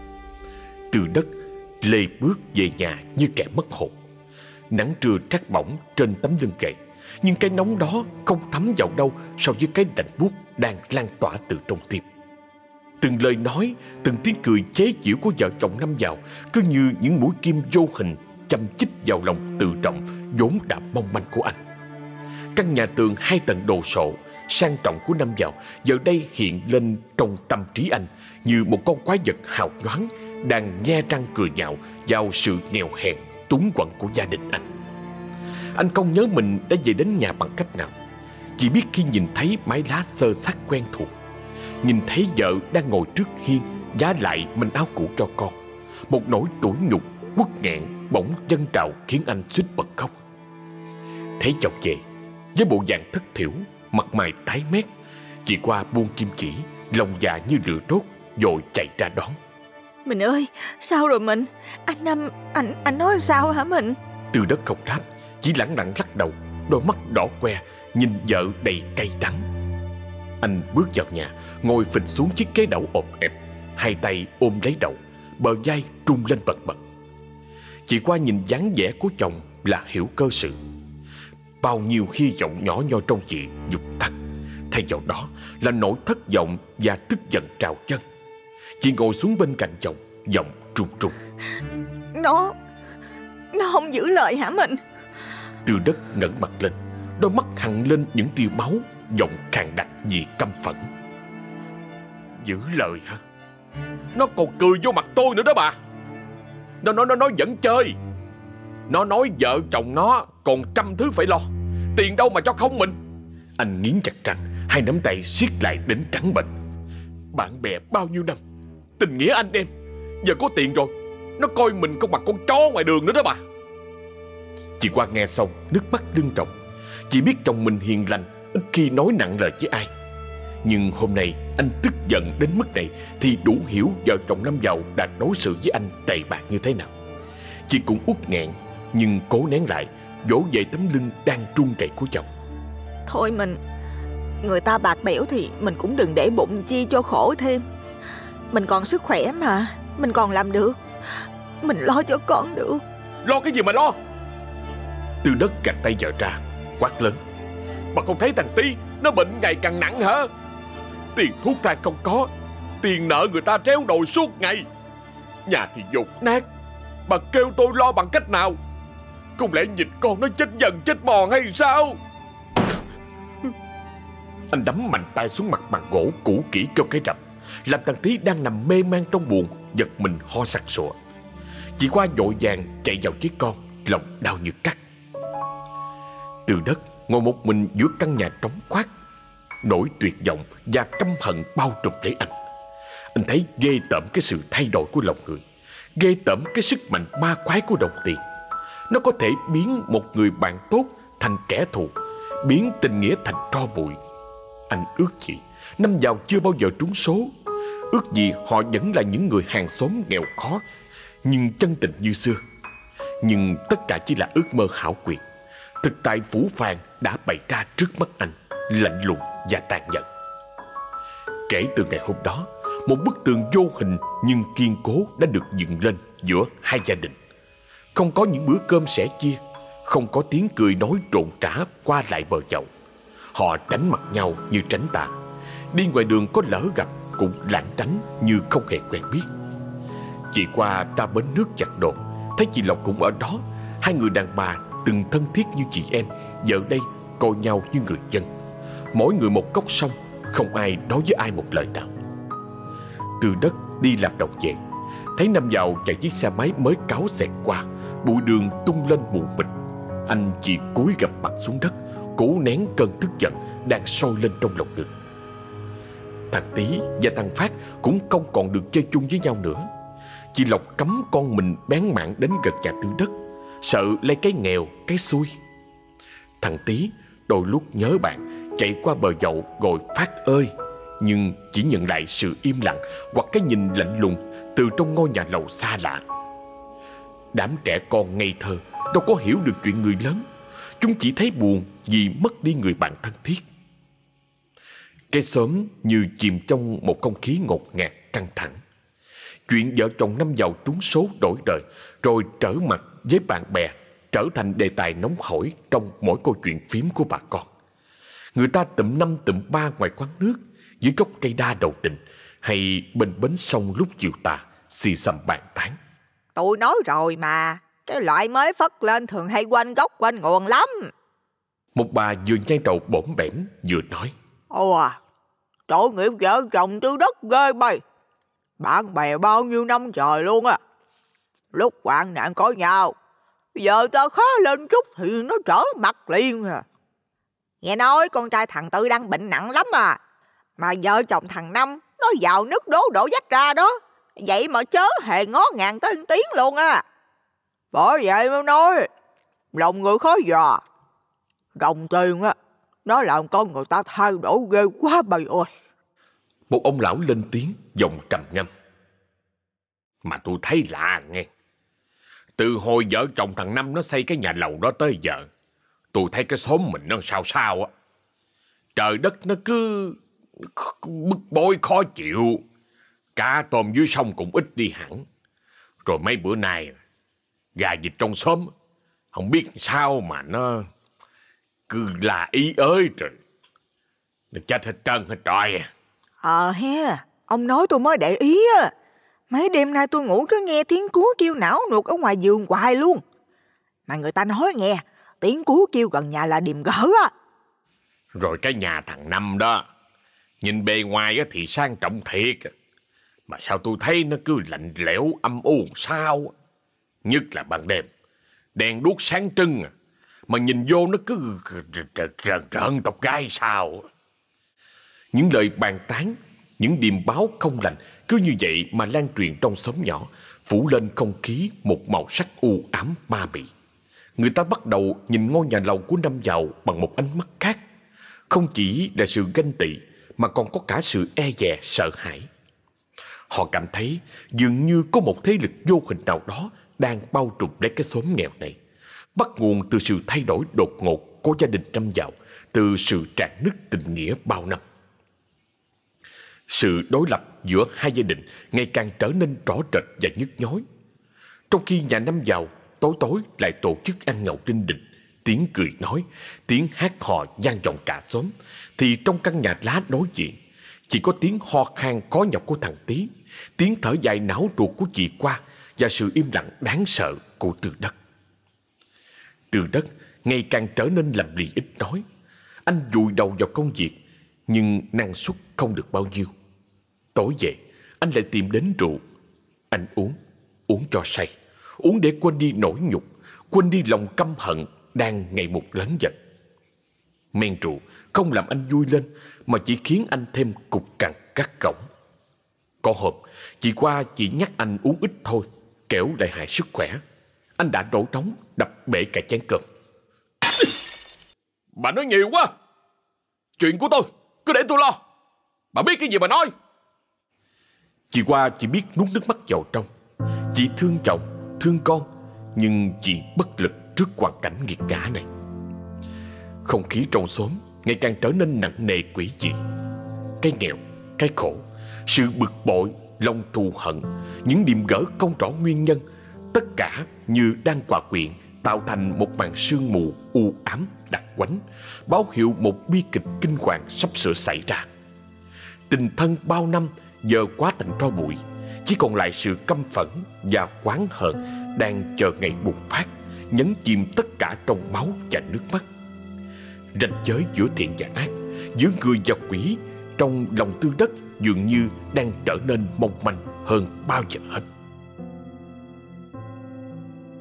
S1: Từ đất lê bước về nhà như kẻ mất hồn. Nắng trưa trát bỏng trên tấm lưng gầy, nhưng cái nóng đó không thấm vào đâu so với cái lạnh buốt đang lan tỏa từ trong tim. Từng lời nói, từng tiếng cười chế giễu của vợ chồng Năm Dào cứ như những mũi kim vô hình châm chích vào lòng tự trọng vốn đã mong manh của anh. Căn nhà tường hai tầng đồ sộ sang trọng của Năm Dào giờ đây hiện lên trong tâm trí anh như một con quái vật hào nhoáng đang nhe răng cười nhạo vào sự nghèo hèn túng quẫn của gia đình anh. Anh không nhớ mình đã về đến nhà bằng cách nào, chỉ biết khi nhìn thấy mái lá xơ xác quen thuộc, nhìn thấy vợ đang ngồi trước hiên vá lại manh áo cũ cho con, một nỗi tủi nhục uất nghẹn bỗng dâng trào khiến anh suýt bật khóc. Thấy chồng về với bộ dạng thất thểu, mặt mày tái mét, chị Qua buông kim chỉ, lòng dạ như lửa đốt, vội chạy ra đón.
S2: Mình ơi, sao rồi mình? Anh Năm, anh anh nói sao hả mình?
S1: Từ Đất không đáp, chỉ lẳng lặng lắc đầu, đôi mắt đỏ que, nhìn vợ đầy cay đắng. Anh bước vào nhà, ngồi phịch xuống chiếc ghế đẩu ộp ẹp, hai tay ôm lấy đầu, bờ vai rung lên bật bật. Chị Qua nhìn dáng vẻ của chồng là hiểu cơ sự. Bao nhiêu hy vọng nhỏ nhoi trong chị vụt tắt, thay vào đó là nỗi thất vọng và tức giận trào dâng. Chị ngồi xuống bên cạnh chồng, giọng trung trung.
S2: Nó Nó không giữ lời hả mình?
S1: Từ Đất ngẩng mặt lên, đôi mắt hằn lên những tia máu, giọng khàn đặc vì căm phẫn. Giữ lời hả? Nó còn cười vô mặt tôi nữa đó bà. Nó nói nó nói vẫn chơi. Nó nói vợ chồng nó còn trăm thứ phải lo, tiền đâu mà cho không mình. Anh nghiến chặt răng, hai nắm tay siết lại đến trắng bệch. Bạn bè bao nhiêu năm, tình nghĩa anh em, giờ có tiền rồi nó coi mình con mặt con chó ngoài đường nữa đó bà. Chị Qua nghe xong nước mắt lưng tròng. Chị biết chồng mình hiền lành, ít khi nói nặng lời với ai, nhưng hôm nay anh tức giận đến mức này thì đủ hiểu vợ chồng Năm Dào đã đối xử với anh tệ bạc như thế nào. Chị cũng uất nghẹn nhưng cố nén lại, vỗ về tấm lưng đang run rẩy của chồng.
S2: Thôi mình, người ta bạc bẽo thì mình cũng đừng để bụng chi cho khổ thêm. Mình còn sức khỏe mà, mình còn làm được. Mình lo cho con được.
S1: Lo cái gì mà lo? Từ Đất gạt tay vợ ra, quát lớn. Bà không thấy thằng Tí nó bệnh ngày càng nặng hả? Tiền thuốc thang không có, tiền nợ người ta tréo đòi suốt ngày, nhà thì dột nát. Bà kêu tôi lo bằng cách nào? Không lẽ nhìn con nó chết dần chết mòn hay sao? Anh đấm mạnh tay xuống mặt bằng gỗ cũ kỹ cho cái rập, làm thằng Tí đang nằm mê man trong buồng giật mình ho sặc sụa. Chị Qua vội vàng chạy vào chiếc con, lòng đau như cắt. Từ Đất ngồi một mình giữa căn nhà trống khoác, nỗi tuyệt vọng và căm hận bao trùm lấy anh. Anh thấy ghê tởm cái sự thay đổi của lòng người, ghê tởm cái sức mạnh ma quái của đồng tiền. Nó có thể biến một người bạn tốt thành kẻ thù, biến tình nghĩa thành tro bụi. Anh ước gì Năm Dào chưa bao giờ trúng số, ước gì họ vẫn là những người hàng xóm nghèo khó nhưng chân tình như xưa. Nhưng tất cả chỉ là ước mơ hão quyền. Thực tại phũ phàng đã bày ra trước mắt anh, lạnh lùng và tàn nhẫn. Kể từ ngày hôm đó, một bức tường vô hình nhưng kiên cố đã được dựng lên giữa hai gia đình. Không có những bữa cơm sẻ chia, không có tiếng cười nói rộn rã qua lại bờ chậu. Họ tránh mặt nhau như tránh tà, đi ngoài đường có lỡ gặp cũng lảng tránh như không hề quen biết. Chị Qua ra bến nước giặt đồ, thấy chị Lộc cũng ở đó. Hai người đàn bà từng thân thiết như chị em, giờ đây coi nhau như người dân, mỗi người một góc sông, không ai nói với ai một lời nào. Từ Đất đi làm đồng về, thấy Năm Dào chạy chiếc xe máy mới cáo xẹt qua, bụi đường tung lên mù mịt. Anh chỉ cúi gập mặt xuống đất, cố nén cơn tức giận đang sôi lên trong lòng ngực. Thằng Tý và thằng Phát cũng không còn được chơi chung với nhau nữa. Chị Lộc cấm con mình bén mảng đến gần nhà Tư Đất, sợ lấy cái nghèo cái xui. Thằng Tý đôi lúc nhớ bạn, chạy qua bờ dậu gọi Phát ơi, nhưng chỉ nhận lại sự im lặng hoặc cái nhìn lạnh lùng từ trong ngôi nhà lầu xa lạ. Đám trẻ con ngây thơ đâu có hiểu được chuyện người lớn. Chúng chỉ thấy buồn vì mất đi người bạn thân thiết. Cái xóm như chìm trong một không khí ngột ngạt căng thẳng. Chuyện vợ chồng năm giàu trúng số đổi đời rồi trở mặt với bạn bè trở thành đề tài nóng hổi trong mỗi câu chuyện phím của bà con. Người ta tụm năm tụm ba ngoài quán nước, dưới gốc cây đa đầu đình, hay bên bến sông lúc chiều tà xì xầm bàn tán.
S2: Tôi nói rồi mà, cái loại mới phất lên thường hay quanh gốc quanh nguồn lắm.
S1: Một bà vừa nhai đầu bỗng bẻm vừa nói.
S2: Ồ à, tội nghiệp vợ chồng Tư Đất ghê bay. Bạn bè bao nhiêu năm trời luôn á. Lúc hoạn nạn có nhau, giờ ta khá lên chút thì nó trở mặt liền à. Nghe nói con trai thằng Tư đang bệnh nặng lắm à. Mà vợ chồng thằng Năm nó vào nước đố đổ vách ra đó. Vậy mà chớ hề ngó ngàng tới một tiếng luôn à. Bởi vậy mới nói, lòng người khó dò. Đồng tiền á, nó làm con người ta thay đổi ghê quá bầy ơi.
S1: Một ông lão lên tiếng giọng trầm ngâm. Mà tôi thấy lạ nghe. Từ hồi vợ chồng thằng Năm nó xây cái nhà lầu đó tới giờ, tôi thấy cái xóm mình nó sao sao á. Trời đất nó cứ bức bối khó chịu. Cá tôm dưới sông cũng ít đi hẳn. Rồi mấy bữa nay gà vịt trong xóm không biết sao mà nó cứ là ý ới rồi. Nó chết hết trơn hết trọi.
S2: Ờ he, ông nói tôi mới để ý á. Mấy đêm nay tôi ngủ cứ nghe tiếng cú kêu não nuột ở ngoài giường hoài luôn. Mà người ta nói nghe, tiếng cú kêu gần nhà là điềm gở á.
S1: Rồi cái nhà thằng Năm đó, nhìn bề ngoài thì sang trọng thiệt, mà sao tôi thấy nó cứ lạnh lẽo âm u sao. Nhất là ban đêm, đèn đuốc sáng trưng, mà nhìn vô nó cứ rợn rợn tóc gai sao. Những lời bàn tán, những điềm báo không lành cứ như vậy mà lan truyền trong xóm nhỏ, phủ lên không khí một màu sắc u ám ma mị. Người ta bắt đầu nhìn ngôi nhà lầu của Năm giàu bằng một ánh mắt khác. Không chỉ là sự ganh tị mà còn có cả sự e dè sợ hãi. Họ cảm thấy dường như có một thế lực vô hình nào đó đang bao trùm lấy cái xóm nghèo này, bắt nguồn từ sự thay đổi đột ngột của gia đình Năm giàu, từ sự rạn nứt tình nghĩa bao năm. Sự đối lập giữa hai gia đình ngày càng trở nên rõ rệt và nhức nhối. Trong khi nhà Năm giàu tối tối lại tổ chức ăn nhậu linh đình, tiếng cười nói, tiếng hát hò vang vọng cả xóm, thì trong căn nhà lá đối diện chỉ có tiếng ho khan khó nhọc của thằng Tý, tiếng thở dài não ruột của chị Qua và sự im lặng đáng sợ của Tư Đất. Tư Đất ngày càng trở nên lầm lì ít nói. Anh vùi đầu vào công việc, nhưng năng suất không được bao nhiêu. Tối về, anh lại tìm đến rượu. Anh uống, uống cho say, uống để quên đi nỗi nhục, quên đi lòng căm hận đang ngày một lớn dần. Men rượu không làm anh vui lên, mà chỉ khiến anh thêm cục cằn gắt gỏng. Có hôm, chị Qua chỉ nhắc anh uống ít thôi, kẻo lại hại sức khỏe. Anh đã nổi nóng đập bể cả chén cơm. Bà nói nhiều quá. Chuyện của tôi cứ để tôi lo. Bà biết cái gì mà nói. Chị Qua chỉ biết nuốt nước mắt vào trong. Chị thương chồng, thương con, nhưng chị bất lực trước hoàn cảnh nghiệt ngã này. Không khí trong xóm ngày càng trở nên nặng nề quỷ dị. Cái nghèo, cái khổ, sự bực bội, lòng thù hận, những điểm gỡ không rõ nguyên nhân, tất cả như đang hòa quyện tạo thành một màn sương mù u ám đặc quánh, báo hiệu một bi kịch kinh hoàng sắp sửa xảy ra. Tình thân bao năm giờ quá thành tro bụi, chỉ còn lại sự căm phẫn và oán hận đang chờ ngày bùng phát, nhấn chìm tất cả trong máu và nước mắt. Ranh giới giữa thiện và ác, giữa người và quỷ trong lòng Tư Đất dường như đang trở nên mong manh hơn bao giờ hết.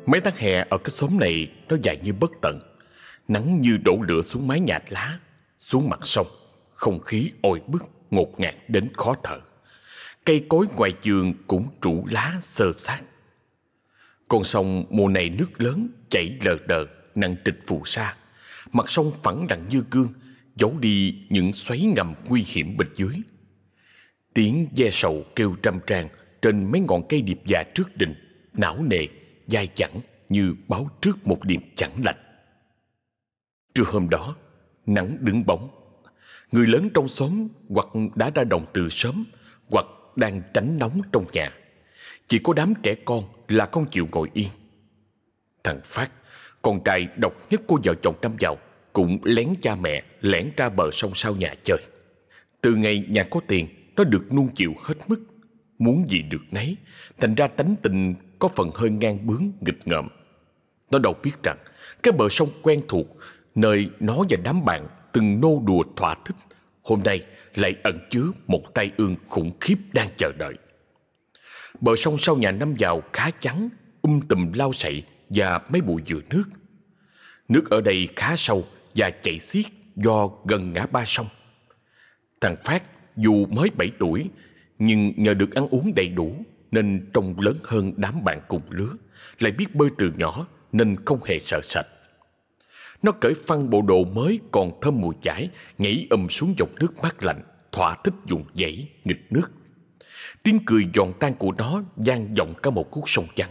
S1: Mấy tháng hè ở cái xóm này nó dài như bất tận. Nắng như đổ lửa xuống mái nhà lá, xuống mặt sông. Không khí oi bức, ngột ngạt đến khó thở. Cây cối ngoài vườn cũng rủ lá xơ xác. Con sông mùa này nước lớn, chảy lờ đờ, nặng trịch phù sa. Mặt sông phẳng lặng như gương, giấu đi những xoáy ngầm nguy hiểm bên dưới. Tiếng ve sầu kêu trăm tràng trên mấy ngọn cây điệp già trước đình, não nề, dai dẳng như báo trước một đêm chẳng lành. Trưa hôm đó, nắng đứng bóng. Người lớn trong xóm hoặc đã ra đồng từ sớm, hoặc đang tránh nóng trong nhà. Chỉ có đám trẻ con là không chịu ngồi yên. Thằng Phát, con trai độc nhất của vợ chồng Năm Giàu, cũng lén cha mẹ lẻn ra bờ sông sau nhà chơi. Từ ngày nhà có tiền, nó được nuông chiều hết mức, muốn gì được nấy, thành ra tánh tình có phần hơi ngang bướng nghịch ngợm. Nó đâu biết rằng cái bờ sông quen thuộc, nơi nó và đám bạn từng nô đùa thỏa thích, hôm nay lại ẩn chứa một tai ương khủng khiếp đang chờ đợi. Bờ sông sau nhà Năm Giàu khá trắng, um tùm lau sậy và mấy bụi dừa nước. Nước ở đây khá sâu và chảy xiết do gần ngã ba sông. Thằng Phát dù mới bảy tuổi, nhưng nhờ được ăn uống đầy đủ nên trông lớn hơn đám bạn cùng lứa, lại biết bơi từ nhỏ nên không hề sợ sệt. Nó cởi phăng bộ đồ mới còn thơm mùi chải, nhảy ầm xuống dòng nước mát lạnh, thỏa thích dùng dãy nghịch nước. Tiếng cười giòn tan của nó vang vọng cả một khúc sông trắng.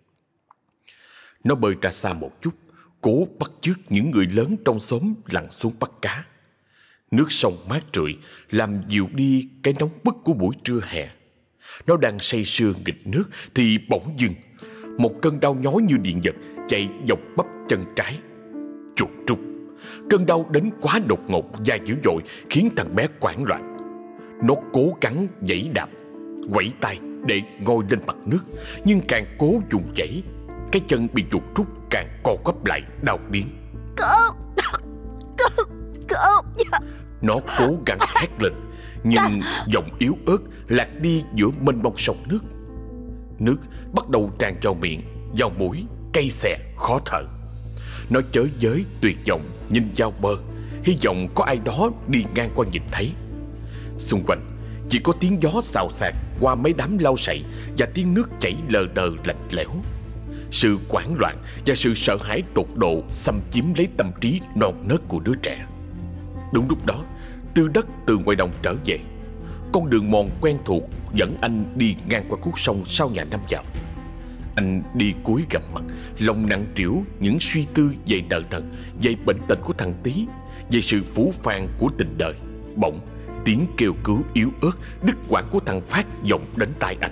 S1: Nó bơi ra xa một chút, cố bắt chước những người lớn trong xóm lặn xuống bắt cá. Nước sông mát rượi làm dịu đi cái nóng bức của buổi trưa hè. Nó đang say sưa nghịch nước thì bỗng dưng một cơn đau nhói như điện giật chạy dọc bắp chân trái. Chuột trúc. Cơn đau đến quá đột ngột và dữ dội khiến thằng bé hoảng loạn. Nó cố gắng giãy đạp, quẩy tay để ngồi lên mặt nước, nhưng càng cố dùng chảy, cái chân bị chuột rút càng co quắp lại đau điếng.
S2: Cứu, cứu, cứu.
S1: Nó cố gắng hét lên, nhưng giọng yếu ớt lạc đi giữa mênh mông sông nước. Nước bắt đầu tràn vào miệng, vào mũi, cay xè, khó thở. Nó chới giới tuyệt vọng nhìn vào bờ, hy vọng có ai đó đi ngang qua nhìn thấy. Xung quanh chỉ có tiếng gió xào xạc qua mấy đám lau sậy và tiếng nước chảy lờ đờ lạnh lẽo. Sự hoảng loạn và sự sợ hãi tột độ xâm chiếm lấy tâm trí non nớt của đứa trẻ. Đúng lúc đó, Tư Đất từ ngoài đồng trở về. Con đường mòn quen thuộc dẫn anh đi ngang qua khúc sông sau nhà Năm Giàu. Anh đi cúi gằm mặt, lòng nặng trĩu những suy tư về nợ nần, về bệnh tật của thằng Tý, về sự phũ phàng của tình đời. Bỗng tiếng kêu cứu yếu ớt đứt quãng của thằng Phát vọng đến tai anh.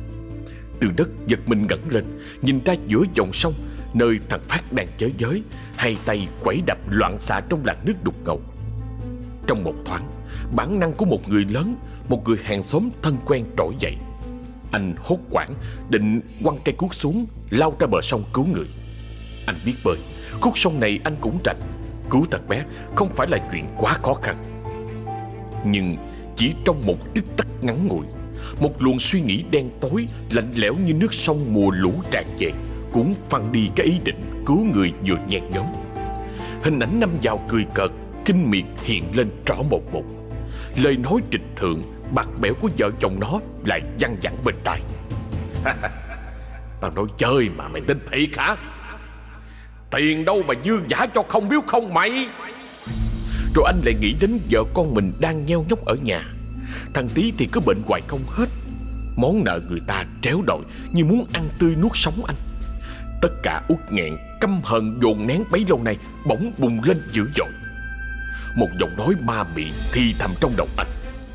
S1: Tư Đất giật mình ngẩng lên, nhìn ra giữa dòng sông, nơi thằng Phát đang chới giới, hai tay quẩy đập loạn xạ trong làn nước đục ngầu. Trong một thoáng, bản năng của một người lớn, một người hàng xóm thân quen trỗi dậy. Anh hốt hoảng định quăng cây cuốc xuống, lao ra bờ sông cứu người. Anh biết bơi, khúc sông này anh cũng rành, cứu thằng bé không phải là chuyện quá khó khăn. Nhưng chỉ trong một tích tắc ngắn ngủi, một luồng suy nghĩ đen tối lạnh lẽo như nước sông mùa lũ tràn về cũng phăng đi cái ý định cứu người vừa nhen nhóm. Hình ảnh Năm Giàu cười cợt kinh miệt hiện lên rõ một một. Lời nói trịch thượng bạc bẽo của vợ chồng nó lại văng vẳng bên tai. Tao nói chơi mà mày tin thiệt hả? Tiền đâu mà dư dả cho không biếu không mày? Rồi anh lại nghĩ đến vợ con mình đang nheo nhóc ở nhà. Thằng Tý thì cứ bệnh hoài không hết. Món nợ người ta tréo đội như muốn ăn tươi nuốt sống anh. Tất cả uất nghẹn, căm hờn dồn nén bấy lâu nay bỗng bùng lên dữ dội. Một giọng nói ma mị thì thầm trong đầu anh.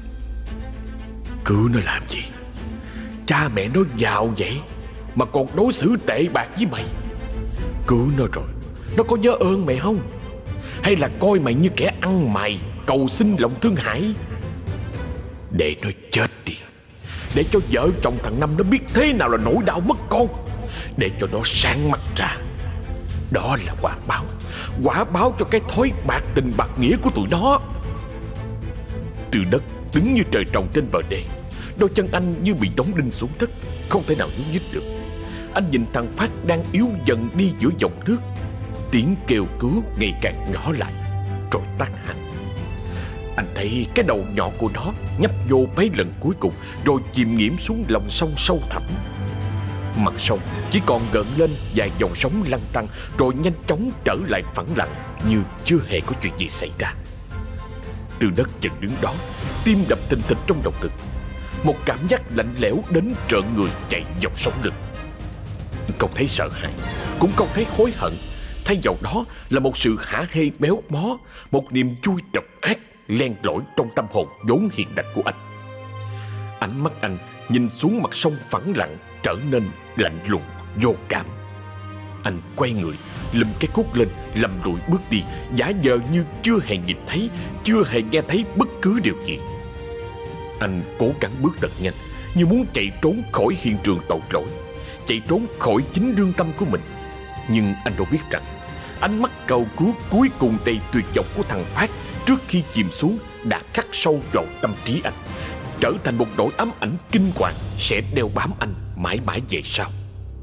S1: Cứu nó làm gì? Cha mẹ nó giàu vậy mà còn đối xử tệ bạc với mày. Cứu nó rồi, nó có nhớ ơn mày không? Hay là coi mày như kẻ ăn mày, cầu xin lòng thương hại? Để nó chết đi, để cho vợ chồng thằng Năm nó biết thế nào là nỗi đau mất con, để cho nó sáng mắt ra. Đó là quả báo, quả báo cho cái thói bạc tình bạc nghĩa của tụi nó. Từ Đất đứng như trời trồng trên bờ đê, đôi chân anh như bị đóng đinh xuống đất, không thể nào nhúc nhích được. Anh nhìn thằng Phát đang yếu dần đi giữa dòng nước. Tiếng kêu cứu ngày càng nhỏ lại, rồi tắt hẳn. Anh thấy cái đầu nhỏ của nó nhấp vô mấy lần cuối cùng, rồi chìm nghiễm xuống lòng sông sâu thẳm. Mặt sông chỉ còn gợn lên vài dòng sóng lăn tăn, rồi nhanh chóng trở lại phẳng lặng như chưa hề có chuyện gì xảy ra. Từ Đất vẫn đứng đó, tim đập thình thịch trong lòng ngực. Một cảm giác lạnh lẽo đến trợn người chạy dọc sống lưng. Không thấy sợ hãi, cũng không thấy hối hận. Thay vào đó là một sự hả hê méo mó, một niềm vui độc ác len lỏi trong tâm hồn vốn hiền lành của anh. Ánh mắt anh nhìn xuống mặt sông phẳng lặng trở nên lạnh lùng, vô cảm. Anh quay người, lùm cái cuốc lên, lầm lũi bước đi, giả vờ như chưa hề nhìn thấy, chưa hề nghe thấy bất cứ điều gì. Anh cố gắng bước thật nhanh, như muốn chạy trốn khỏi hiện trường tội lỗi, chạy trốn khỏi chính lương tâm của mình. Nhưng anh đâu biết rằng ánh mắt cầu cứu cuối cùng đầy tuyệt vọng của thằng Phát trước khi chìm xuống đã khắc sâu vào tâm trí anh, trở thành một nỗi ám ảnh kinh hoàng sẽ đeo bám anh mãi mãi về sau.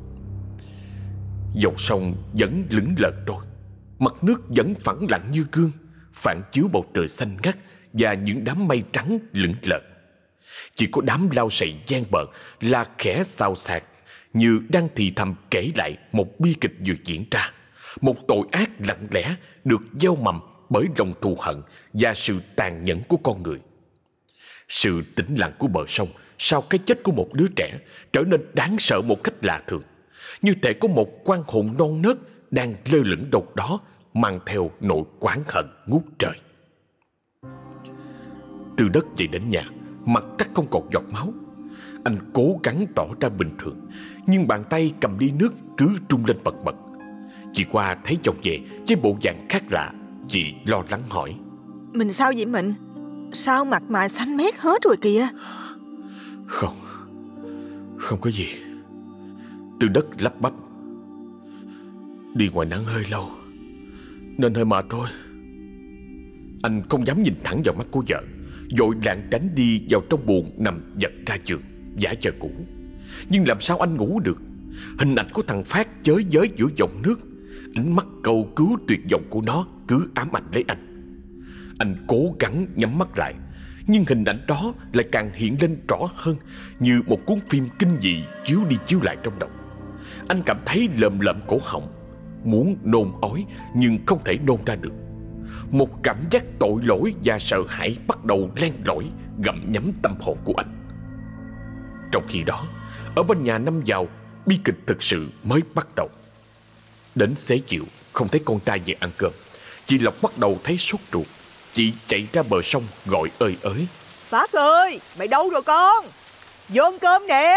S1: Dòng sông vẫn lững lờ trôi, mặt nước vẫn phẳng lặng như gương, phản chiếu bầu trời xanh ngắt và những đám mây trắng lững lờ. Chỉ có đám lao sậy gian bờ là khẽ xào xạc, như đang thì thầm kể lại một bi kịch vừa diễn ra, một tội ác lặng lẽ được gieo mầm bởi lòng thù hận và sự tàn nhẫn của con người. Sự tĩnh lặng của bờ sông sau cái chết của một đứa trẻ trở nên đáng sợ một cách lạ thường, như thể có một quan hồn non nớt đang lơ lửng đâu đó, mang theo nỗi oán hận ngút trời. Từ Đất về đến nhà, mặt cắt không còn giọt máu. Anh cố gắng tỏ ra bình thường, nhưng bàn tay cầm ly nước cứ rung lên bật bật. Chị Qua thấy chồng về với bộ dạng khác lạ, chị lo lắng hỏi:
S2: Mình sao vậy mình? Sao mặt mày xanh mét hết rồi kìa?
S1: Không, không có gì. Từ Đất lắp bắp: Đi ngoài nắng hơi lâu nên hơi mệt thôi. Anh không dám nhìn thẳng vào mắt của vợ, vội lảng tránh đi vào trong buồng nằm giật ra giường, giả vờ ngủ. Nhưng làm sao anh ngủ được? Hình ảnh của thằng Phát chới giới giữa dòng nước, ánh mắt cầu cứu tuyệt vọng của nó cứ ám ảnh lấy anh. Anh cố gắng nhắm mắt lại, nhưng hình ảnh đó lại càng hiện lên rõ hơn, như một cuốn phim kinh dị chiếu đi chiếu lại trong đầu. Anh cảm thấy lợm lợm cổ họng, muốn nôn ói nhưng không thể nôn ra được. Một cảm giác tội lỗi và sợ hãi bắt đầu len lỏi gặm nhấm tâm hồn của anh. Trong khi đó, ở bên nhà Năm Dào, bi kịch thực sự mới bắt đầu. Đến xế chiều không thấy con trai về ăn cơm, chị Lộc bắt đầu thấy sốt ruột. Chị chạy ra bờ sông gọi ơi ới:
S2: Phát ơi, mày đâu rồi con? Vô ăn cơm nè.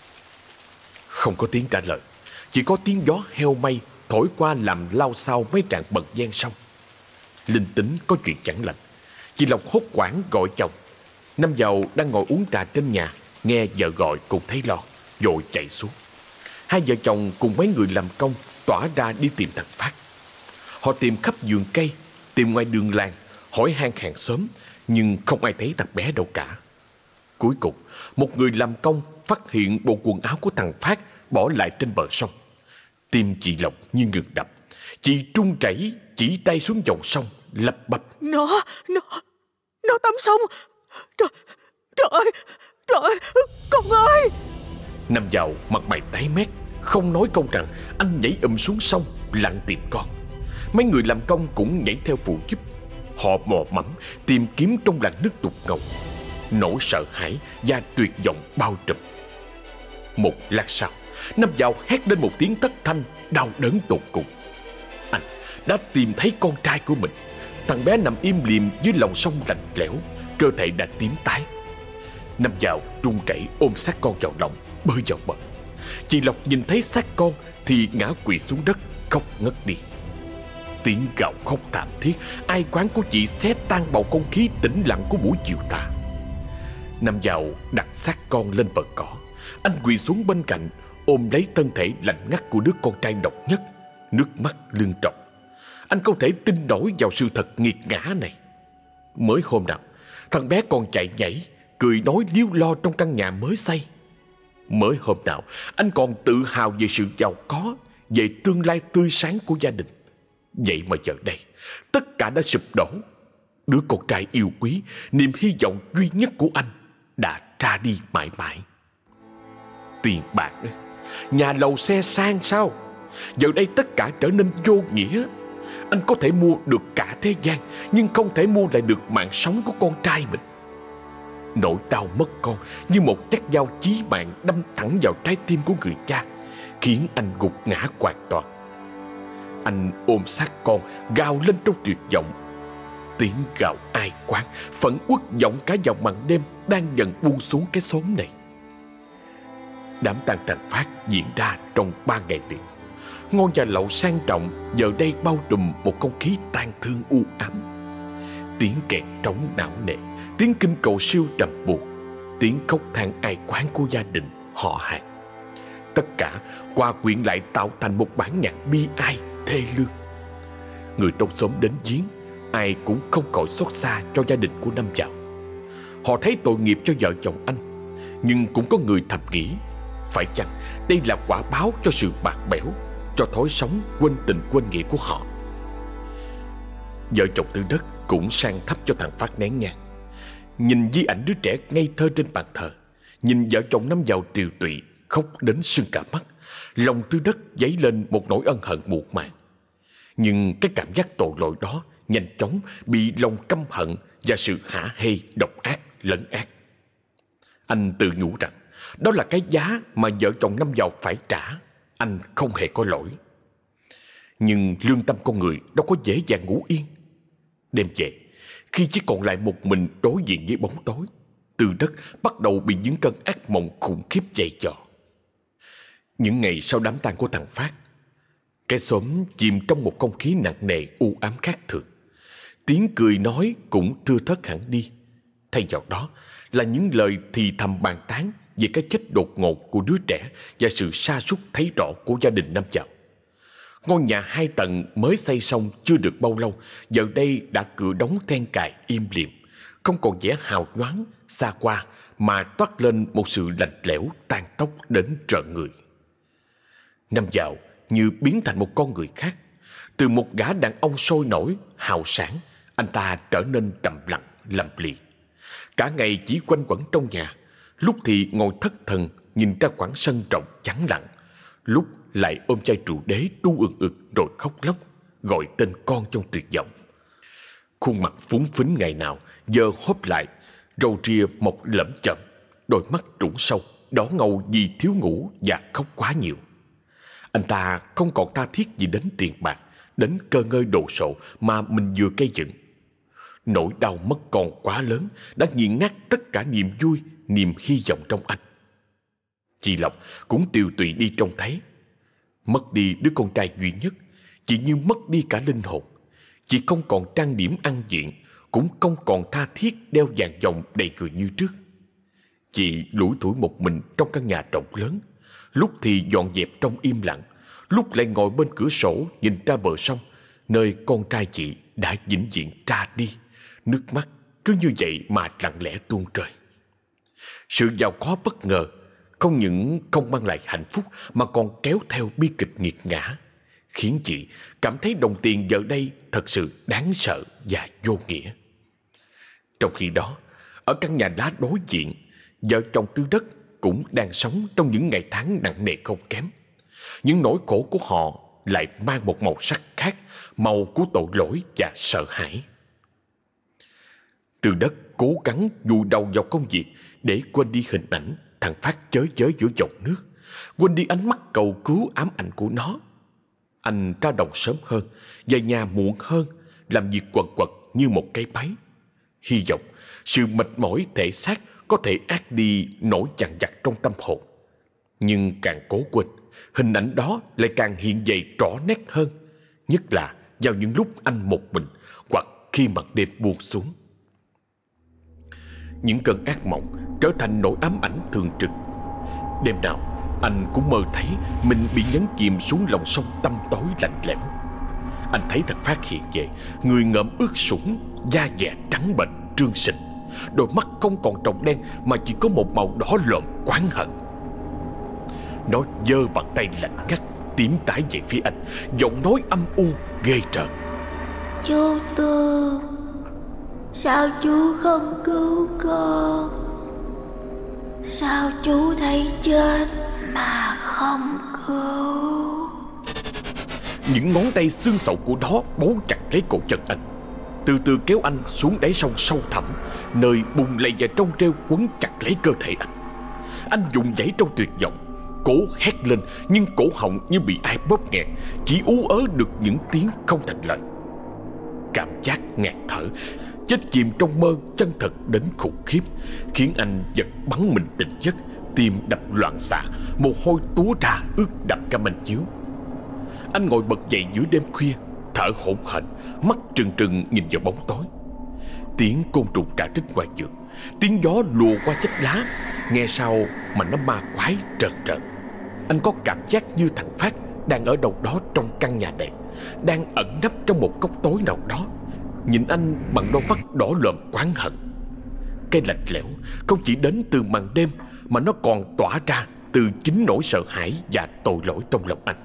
S1: Không có tiếng trả lời, chỉ có tiếng gió heo may thổi qua làm lao xao mấy tràng bậc gian sông. Linh tính có chuyện chẳng lành, chị Lộc hốt hoảng gọi chồng. Năm Dào đang ngồi uống trà trên nhà, nghe vợ gọi cũng thấy lo, vội chạy xuống. Hai vợ chồng cùng mấy người làm công tỏa ra đi tìm thằng Phát. Họ tìm khắp vườn cây, tìm ngoài đường làng, hỏi han hàng xóm, nhưng không ai thấy thằng bé đâu cả. Cuối cùng, một người làm công phát hiện bộ quần áo của thằng Phát bỏ lại trên bờ sông. Tim chị Lộc như ngừng đập, chị trung chảy chỉ tay xuống dòng sông, lắp bắp:
S2: Nó, nó, nó tắm sông. Trời, trời ơi, trời ơi, con ơi.
S1: Năm Dào mặt mày tái mét, không nói công rằng anh nhảy ùm xuống sông lặn tìm con. Mấy người làm công cũng nhảy theo phụ giúp. Họ mò mẫm tìm kiếm trong làn nước đục ngầu. Nỗi sợ hãi và tuyệt vọng bao trùm. Một lát sau, Năm Dào hét lên một tiếng thất thanh đau đớn tột cùng. Anh đã tìm thấy con trai của mình. Thằng bé nằm im lìm dưới lòng sông lạnh lẽo, cơ thể đã tím tái. Năm Dào run rẩy ôm xác con vào lòng, bơi vào bờ. Chị Lộc nhìn thấy xác con thì ngã quỵ xuống đất, khóc ngất đi. Tiếng gào khóc thảm thiết ai quán của chị xé tan bầu không khí tĩnh lặng của buổi chiều tà. Năm Dào đặt xác con lên bờ cỏ. Anh quỳ xuống bên cạnh, ôm lấy thân thể lạnh ngắt của đứa con trai độc nhất, nước mắt lưng tròng. Anh không thể tin nổi vào sự thật nghiệt ngã này. Mới hôm nào, thằng bé còn chạy nhảy, cười nói líu lo trong căn nhà mới xây. Mới hôm nào anh còn tự hào về sự giàu có, về tương lai tươi sáng của gia đình. Vậy mà giờ đây tất cả đã sụp đổ. Đứa con trai yêu quý, niềm hy vọng duy nhất của anh đã ra đi mãi mãi. Tiền bạc, nhà lầu xe sang sao? Giờ đây tất cả trở nên vô nghĩa. Anh có thể mua được cả thế gian, nhưng không thể mua lại được mạng sống của con trai mình. Nỗi đau mất con như một nhát dao chí mạng đâm thẳng vào trái tim của người cha, khiến anh gục ngã hoàn toàn. Anh ôm sát con, gào lên trong tuyệt vọng. Tiếng gào ai quán, phẫn uất vọng cả vào màn đêm đang dần buông xuống cái xóm này. Đám tang tàn phát diễn ra trong ba ngày liền. Ngôi nhà lầu sang trọng giờ đây bao trùm một không khí tang thương u ám. Tiếng kèn trống não nề, tiếng kinh cầu siêu trầm buồn, tiếng khóc than ai quán của gia đình, họ hàng, tất cả hòa quyện lại tạo thành một bản nhạc bi ai thê lương. Người trong xóm đến viếng, ai cũng không khỏi xót xa cho gia đình của Năm Dạo. Họ thấy tội nghiệp cho vợ chồng anh, nhưng cũng có người thầm nghĩ, phải chăng đây là quả báo cho sự bạc bẽo, cho thói sống quên tình quên nghĩa của họ. Vợ chồng Tư Đất cũng sang thắp cho thằng Phát nén nhang. Nhìn di ảnh đứa trẻ ngây thơ trên bàn thờ, nhìn vợ chồng Năm Dạo tiều tụy khóc đến sưng cả mắt, lòng Tư Đất dấy lên một nỗi ân hận muộn màng. Nhưng cái cảm giác tội lỗi đó nhanh chóng bị lòng căm hận và sự hả hê độc ác lấn át. Anh tự nhủ rằng đó là cái giá mà vợ chồng Năm Dạo phải trả. Anh không hề có lỗi. Nhưng lương tâm con người đâu có dễ dàng ngủ yên. Đêm về, khi chỉ còn lại một mình đối diện với bóng tối, Tư Đất bắt đầu bị những cơn ác mộng khủng khiếp dày dò. Những ngày sau đám tang của thằng Phát, cái xóm chìm trong một không khí nặng nề u ám khác thường. Tiếng cười nói cũng thưa thớt hẳn đi. Thay vào đó là những lời thì thầm bàn tán về cái chết đột ngột của đứa trẻ và sự sa sút thấy rõ của gia đình Năm Dạo. Ngôi nhà hai tầng mới xây xong chưa được bao lâu, giờ đây đã cửa đóng then cài im lìm, không còn vẻ hào nhoáng xa qua, mà toát lên một sự lạnh lẽo tàn tốc đến rợn người. Năm Dạo như biến thành một con người khác. Từ một gã đàn ông sôi nổi, hào sảng, anh ta trở nên trầm lặng, lầm lì. Cả ngày chỉ quanh quẩn trong nhà, lúc thì ngồi thất thần nhìn ra khoảng sân rộng vắng lặng, lúc lại ôm chai rượu đế tu ực ực rồi khóc lóc, gọi tên con trong tuyệt vọng. Khuôn mặt phúng phính ngày nào giờ hóp lại, râu ria mọc lẫm chậm, đôi mắt trũng sâu, đỏ ngầu vì thiếu ngủ và khóc quá nhiều. Anh ta không còn tha thiết gì đến tiền bạc, đến cơ ngơi đồ sộ mà mình vừa gây dựng. Nỗi đau mất con quá lớn đã nghiền nát tất cả niềm vui, niềm hy vọng trong anh. Chị Lộc cũng tiều tụy đi trông thấy. Mất đi đứa con trai duy nhất, chị như mất đi cả linh hồn. Chị không còn trang điểm ăn diện, cũng không còn tha thiết đeo vàng dòng đầy người như trước. Chị lủi thủi một mình trong căn nhà rộng lớn, lúc thì dọn dẹp trong im lặng, lúc lại ngồi bên cửa sổ nhìn ra bờ sông, nơi con trai chị đã vĩnh viễn ra đi. Nước mắt cứ như vậy mà lặng lẽ tuôn rơi. Sự giàu có bất ngờ không những không mang lại hạnh phúc mà còn kéo theo bi kịch nghiệt ngã, khiến chị cảm thấy đồng tiền giờ đây thật sự đáng sợ và vô nghĩa. Trong khi đó, ở căn nhà lá đối diện, vợ chồng Tư Đất cũng đang sống trong những ngày tháng nặng nề không kém. Những nỗi khổ của họ lại mang một màu sắc khác, màu của tội lỗi và sợ hãi. Tư Đất cố gắng vùi đầu vào công việc để quên đi hình ảnh thằng Phát chới chới giữa dòng nước, quên đi ánh mắt cầu cứu ám ảnh của nó. Anh ra đồng sớm hơn, về nhà muộn hơn, làm việc quần quật như một cái máy. Hy vọng sự mệt mỏi thể xác có thể át đi nỗi dằn vặt trong tâm hồn. Nhưng càng cố quên, hình ảnh đó lại càng hiện dày rõ nét hơn, nhất là vào những lúc anh một mình hoặc khi màn đêm buông xuống. Những cơn ác mộng trở thành nỗi ám ảnh thường trực. Đêm nào anh cũng mơ thấy mình bị nhấn chìm xuống lòng sông tăm tối lạnh lẽo. Anh thấy thằng Phát hiện về, người ngợm ướt sũng, da dẻ trắng bệch trương sình, đôi mắt không còn tròng đen mà chỉ có một màu đỏ lợm oán hận. Nó giơ bàn tay lạnh ngắt tiến tái về phía anh, giọng nói âm u ghê rợn.
S3: Chú Tư, sao chú không cứu con? Sao chú thấy chết mà không cứu?
S1: Những ngón tay xương sậu của nó bấu chặt lấy cổ chân anh, từ từ kéo anh xuống đáy sông sâu thẳm, nơi bùn lầy và trong treo quấn chặt lấy cơ thể anh. Anh vùng vẫy trong tuyệt vọng, cố hét lên nhưng cổ họng như bị ai bóp nghẹt, chỉ ú ớ được những tiếng không thành lời. Cảm giác ngạt thở, chết chìm trong mơ chân thật đến khủng khiếp, khiến anh giật bắn mình tỉnh giấc, tim đập loạn xạ, mồ hôi túa ra ướt đẫm cả manh chiếu. Anh ngồi bật dậy giữa đêm khuya, thở hổn hển, mắt trừng trừng nhìn vào bóng tối. Tiếng côn trùng rã rít ngoài giường, tiếng gió lùa qua chiếc lá, nghe sao mà nó ma quái trợn trợn. Anh có cảm giác như thằng Phát đang ở đâu đó trong căn nhà này, đang ẩn nấp trong một góc tối nào đó, nhìn anh bằng đôi mắt đỏ lòm oán hận. Cái lạnh lẽo không chỉ đến từ màn đêm, mà nó còn tỏa ra từ chính nỗi sợ hãi và tội lỗi trong lòng anh.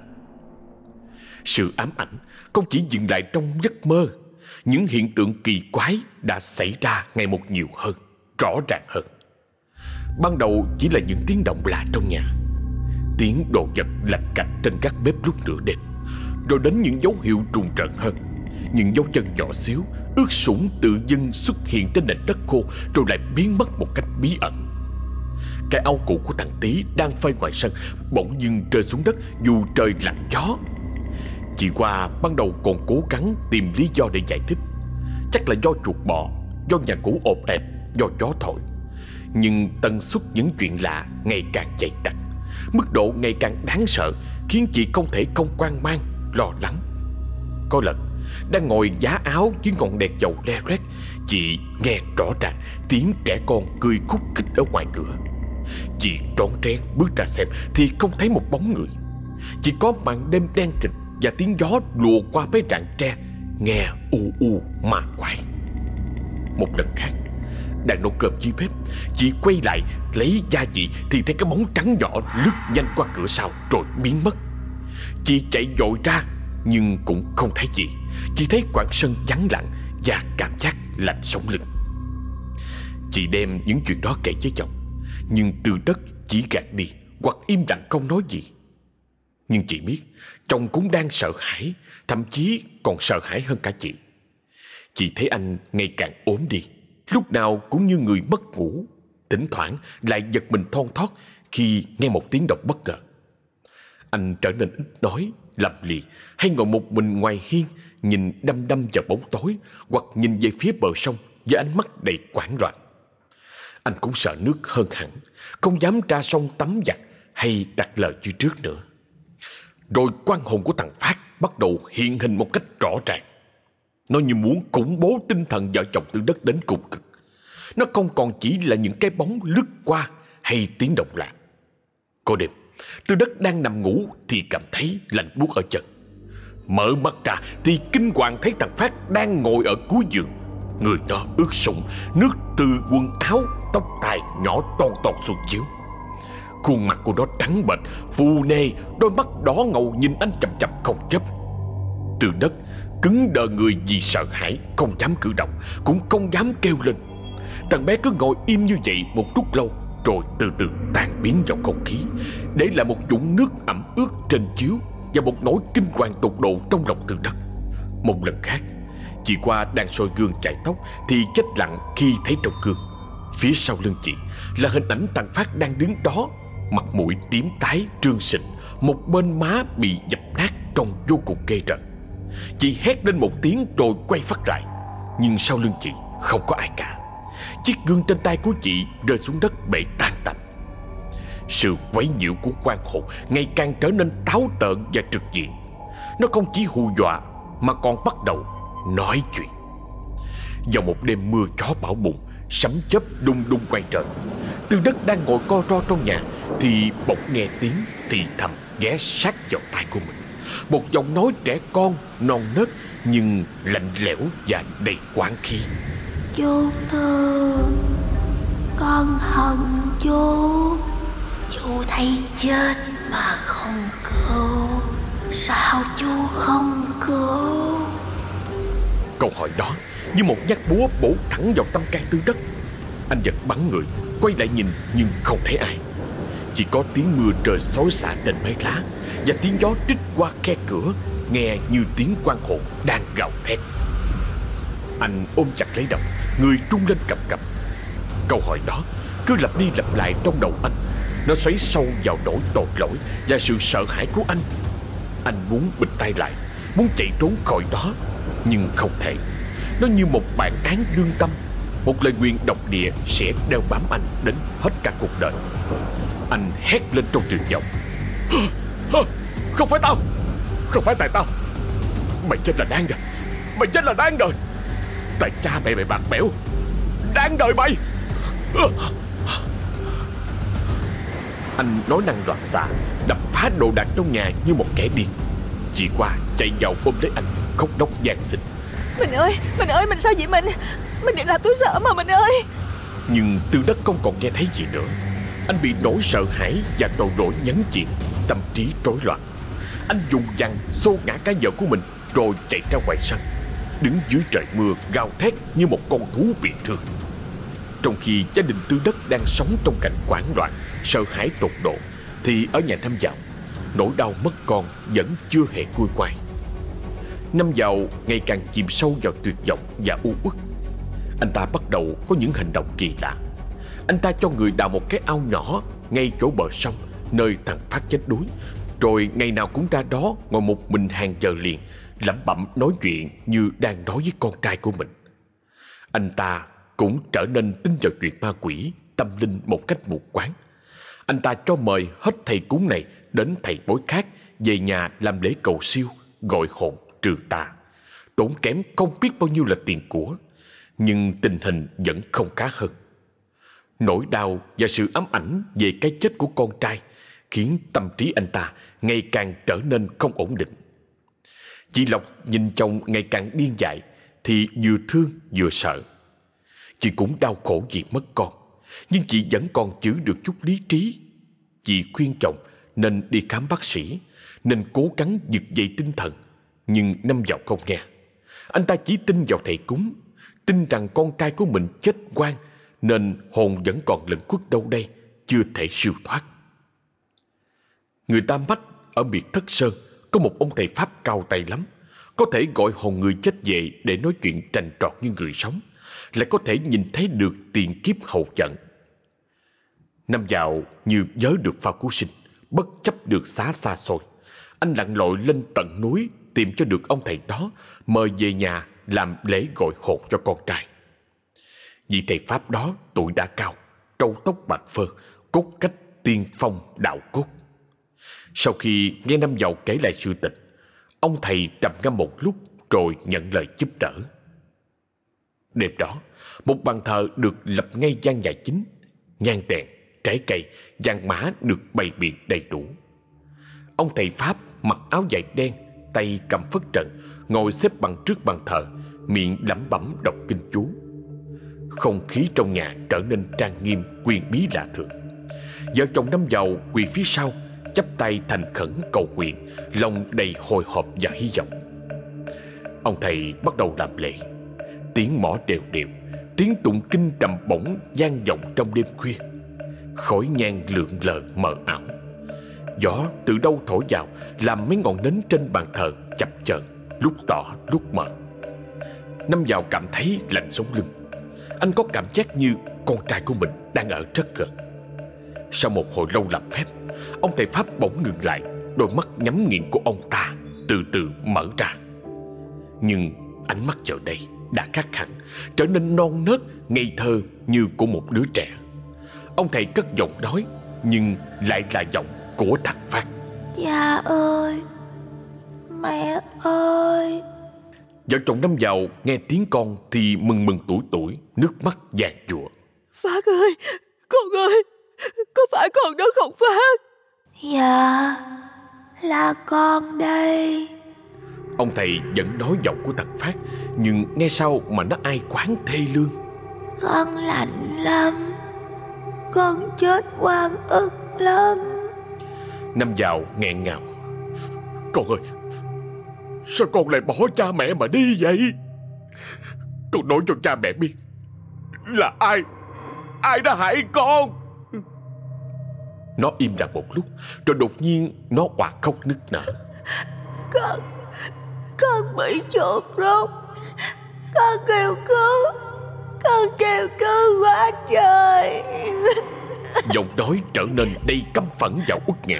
S1: Sự ám ảnh không chỉ dừng lại trong giấc mơ, những hiện tượng kỳ quái đã xảy ra ngày một nhiều hơn, rõ ràng hơn. Ban đầu chỉ là những tiếng động lạ trong nhà, tiếng đồ vật lạch cạch trên các bếp lúc nửa đêm, rồi đến những dấu hiệu trùng trợn hơn, những dấu chân nhỏ xíu ướt sũng tự dưng xuất hiện trên nền đất khô, rồi lại biến mất một cách bí ẩn. Cái áo cũ của thằng Tý đang phơi ngoài sân bỗng dưng rơi xuống đất dù trời lạnh gió. Chị Hoa ban đầu còn cố gắng tìm lý do để giải thích, chắc là do chuột bò, do nhà cũ ộp ẹp, do gió thổi. Nhưng tần suất những chuyện lạ ngày càng dày đặc, mức độ ngày càng đáng sợ, khiến chị không thể không hoang mang, lo lắng. Có lần đang ngồi giá áo dưới ngọn đèn dầu le loét, chị nghe rõ ràng tiếng trẻ con cười khúc khích ở ngoài cửa. Chị rón rén bước ra xem thì không thấy một bóng người, chỉ có màn đêm đen kịt và tiếng gió lùa qua mấy rặng tre, nghe u u ma quái. Một lần khác, đang nấu cơm dưới bếp, chị quay lại lấy gia vị thì thấy cái bóng trắng nhỏ lướt nhanh qua cửa sau rồi biến mất. Chị chạy vội ra nhưng cũng không thấy gì, chỉ thấy quãng sân vắng lặng và cảm giác lạnh sống lưng. Chị đem những chuyện đó kể với chồng, nhưng Từ Đất chỉ gạt đi hoặc im lặng không nói gì. Nhưng chị biết chồng cũng đang sợ hãi, thậm chí còn sợ hãi hơn cả chị. Chị thấy anh ngày càng ốm đi, lúc nào cũng như người mất ngủ, thỉnh thoảng lại giật mình thon thót khi nghe một tiếng động bất ngờ. Anh trở nên ít nói, lầm lì, hay ngồi một mình ngoài hiên, nhìn đăm đăm vào bóng tối, hoặc nhìn về phía bờ sông với ánh mắt đầy hoảng loạn. Anh cũng sợ nước hơn hẳn, không dám ra sông tắm giặt hay đặt lời như trước nữa. Rồi quan hồn của thằng Phát bắt đầu hiện hình một cách rõ ràng. Nó như muốn khủng bố tinh thần vợ chồng Từ Đất đến cùng cực. Nó không còn chỉ là những cái bóng lướt qua hay tiếng động lạ. Có đêm, Từ Đất đang nằm ngủ thì cảm thấy lạnh buốt ở chân. Mở mắt ra thì kinh hoàng thấy thằng Phát đang ngồi ở cuối giường. Người nó ướt sũng, nước từ quần áo, tóc tai nhỏ ton ton xuống chiếu. Khuôn mặt của nó trắng bệch, phù nề, đôi mắt đỏ ngầu nhìn anh chằm chằm không chớp. Từ Đất cứng đờ người vì sợ hãi, không dám cử động, cũng không dám kêu lên. Thằng bé cứ ngồi im như vậy một lúc lâu, rồi từ từ tan biến vào không khí, để lại một vũng nước ẩm ướt trên chiếu và một nỗi kinh hoàng tột độ trong lòng Từ Đất. Một lần khác, chị Hoa đang soi gương chải tóc thì chết lặng khi thấy trong gương, phía sau lưng chị là hình ảnh thằng Phát đang đứng đó, mặt mũi tím tái trương sình, một bên má bị dập nát trông vô cùng ghê rợn. Chị hét lên một tiếng rồi quay phát lại, nhưng sau lưng chị không có ai cả. Chiếc gương trên tay của chị rơi xuống đất bể tan tành. Sự quấy nhiễu của oan hồn ngày càng trở nên táo tợn và trực diện. Nó không chỉ hù dọa mà còn bắt đầu nói chuyện. Vào một đêm mưa gió bão bùng, sấm chớp đùng đùng quay trời, Từ Đất đang ngồi co ro trong nhà thì bỗng nghe tiếng thì thầm ghé sát vào tai của mình. Một giọng nói trẻ con non nớt nhưng lạnh lẽo và đầy oán khí.
S3: Chú Tư, con hận chú. Chú thấy chết mà không cứu? Sao chú không cứu?
S1: Câu hỏi đó như một nhát búa bổ thẳng vào tâm can Tư Đất. Anh giật bắn người, quay lại nhìn nhưng không thấy ai. Chỉ có tiếng mưa rơi xối xả trên mái lá và tiếng gió trích qua khe cửa, nghe như tiếng quan hồn đang gào thét. Anh ôm chặt lấy đầu, người trung lên cầm cập. Câu hỏi đó cứ lặp đi lặp lại trong đầu anh. Nó xoáy sâu vào nỗi tội lỗi và sự sợ hãi của anh. Anh muốn bịt tay lại, muốn chạy trốn khỏi đó, nhưng không thể. Nó như một bản án lương tâm, một lời nguyền độc địa sẽ đeo bám anh đến hết cả cuộc đời. Anh hét lên trong tuyệt vọng. Không phải tao, không phải tại tao. Mày chết là đáng rồi, mày chết là đáng rồi. Tại cha mẹ mày bạc bẽo, đáng đời mày. Anh nói năng loạn xạ, đập phá đồ đạc trong nhà như một kẻ điên. Chị Qua chạy vào ôm lấy anh, khóc lóc van xin.
S2: Mình ơi, mình ơi, mình sao vậy mình? Mình đừng làm tôi sợ mà mình ơi.
S1: Nhưng Tư Đất không còn nghe thấy gì nữa. Anh bị nỗi sợ hãi và tội lỗi nhấn chìm, tâm trí rối loạn. Anh dùng dằn xô ngã cái vợ của mình rồi chạy ra ngoài sân, đứng dưới trời mưa gào thét như một con thú bị thương. Trong khi gia đình Tư Đất đang sống trong cảnh hoảng loạn, sợ hãi tột độ, thì ở nhà Năm Dạo, nỗi đau mất con vẫn chưa hề nguôi ngoai. Năm Dạo ngày càng chìm sâu vào tuyệt vọng và u uất. Anh ta bắt đầu có những hành động kỳ lạ. Anh ta cho người đào một cái ao nhỏ ngay chỗ bờ sông nơi thằng Phát chết đuối, rồi ngày nào cũng ra đó ngồi một mình hàng giờ liền, lẩm bẩm nói chuyện như đang nói với con trai của mình. Anh ta cũng trở nên tin vào chuyện ma quỷ, tâm linh một cách mù quáng. Anh ta cho mời hết thầy cúng này đến thầy bói khác về nhà làm lễ cầu siêu, gọi hồn trừ tà, tốn kém không biết bao nhiêu là tiền của, nhưng tình hình vẫn không khá hơn. Nỗi đau và sự ám ảnh về cái chết của con trai khiến tâm trí anh ta ngày càng trở nên không ổn định. Chị Lộc nhìn chồng ngày càng điên dại thì vừa thương vừa sợ. Chị cũng đau khổ vì mất con, nhưng chị vẫn còn giữ được chút lý trí. Chị khuyên chồng nên đi khám bác sĩ, nên cố gắng vực dậy tinh thần, nhưng Năm Dạo không nghe. Anh ta chỉ tin vào thầy cúng, tin rằng con trai của mình chết oan, nên hồn vẫn còn lẩn khuất đâu đây, chưa thể siêu thoát. Người ta mách ở miệt Thất Sơn có một ông thầy Pháp cao tay lắm, có thể gọi hồn người chết về để nói chuyện trành trọt như người sống, lại có thể nhìn thấy được tiền kiếp hậu trận. Năm Dạo như nhớ được phao cứu sinh, bất chấp được xá xa xôi, anh lặn lội lên tận núi tìm cho được ông thầy đó, mời về nhà làm lễ gọi hồn cho con trai. Vị thầy Pháp đó tuổi đã cao, râu tóc bạc phơ, cốt cách tiên phong đạo cốt. Sau khi nghe Năm Dạo kể lại sự tình, ông thầy trầm ngâm một lúc rồi nhận lời giúp đỡ. Đêm đó, một bàn thờ được lập ngay gian nhà chính, nhang đèn, trái cây, vàng mã được bày biện đầy đủ. Ông thầy Pháp mặc áo dài đen, tay cầm phất trần, ngồi xếp bằng trước bàn thờ, miệng lẩm bẩm đọc kinh chú. Không khí trong nhà trở nên trang nghiêm, quyền bí lạ thường. Vợ chồng Năm Dạo quỳ phía sau, chắp tay thành khẩn cầu nguyện, lòng đầy hồi hộp và hy vọng. Ông thầy bắt đầu làm lễ. Tiếng mõ đều đều, tiếng tụng kinh trầm bổng vang vọng trong đêm khuya. Khói nhang lượn lờ mờ ảo. Gió từ đâu thổi vào làm mấy ngọn nến trên bàn thờ chập chờn, lúc tỏ lúc mờ. Năm Dạo cảm thấy lạnh sống lưng. Anh có cảm giác như con trai của mình đang ở rất gần. Sau một hồi lâu làm phép, ông thầy Pháp bỗng ngừng lại. Đôi mắt nhắm nghiền của ông ta từ từ mở ra. Nhưng ánh mắt giờ đây đã khác hẳn, trở nên non nớt, ngây thơ như của một đứa trẻ. Ông thầy cất giọng nói, nhưng lại là giọng của thằng Phát.
S3: Cha ơi, mẹ ơi.
S1: Vợ chồng Năm Dạo nghe tiếng con thì mừng mừng tuổi tuổi, nước mắt vàng chùa.
S2: Phát ơi, con ơi, có phải con đó không Phát?
S3: Dạ, là con đây.
S1: Ông thầy vẫn nói giọng của thằng Phát, nhưng nghe sao mà nó ai quán thê lương.
S3: Con lạnh lắm, con chết oan ức lắm.
S1: Năm Dạo nghẹn ngào: Con ơi, sao con lại bỏ cha mẹ mà đi vậy? Con nói cho cha mẹ biết là ai Ai đã hại con. Nó im lặng một lúc, rồi đột nhiên nó òa khóc nức nở:
S3: Con Con bị chuột rút. Con kêu cứu. Con kêu cứu quá trời.
S1: Giọng nói trở nên đầy căm phẫn và uất nghẹn.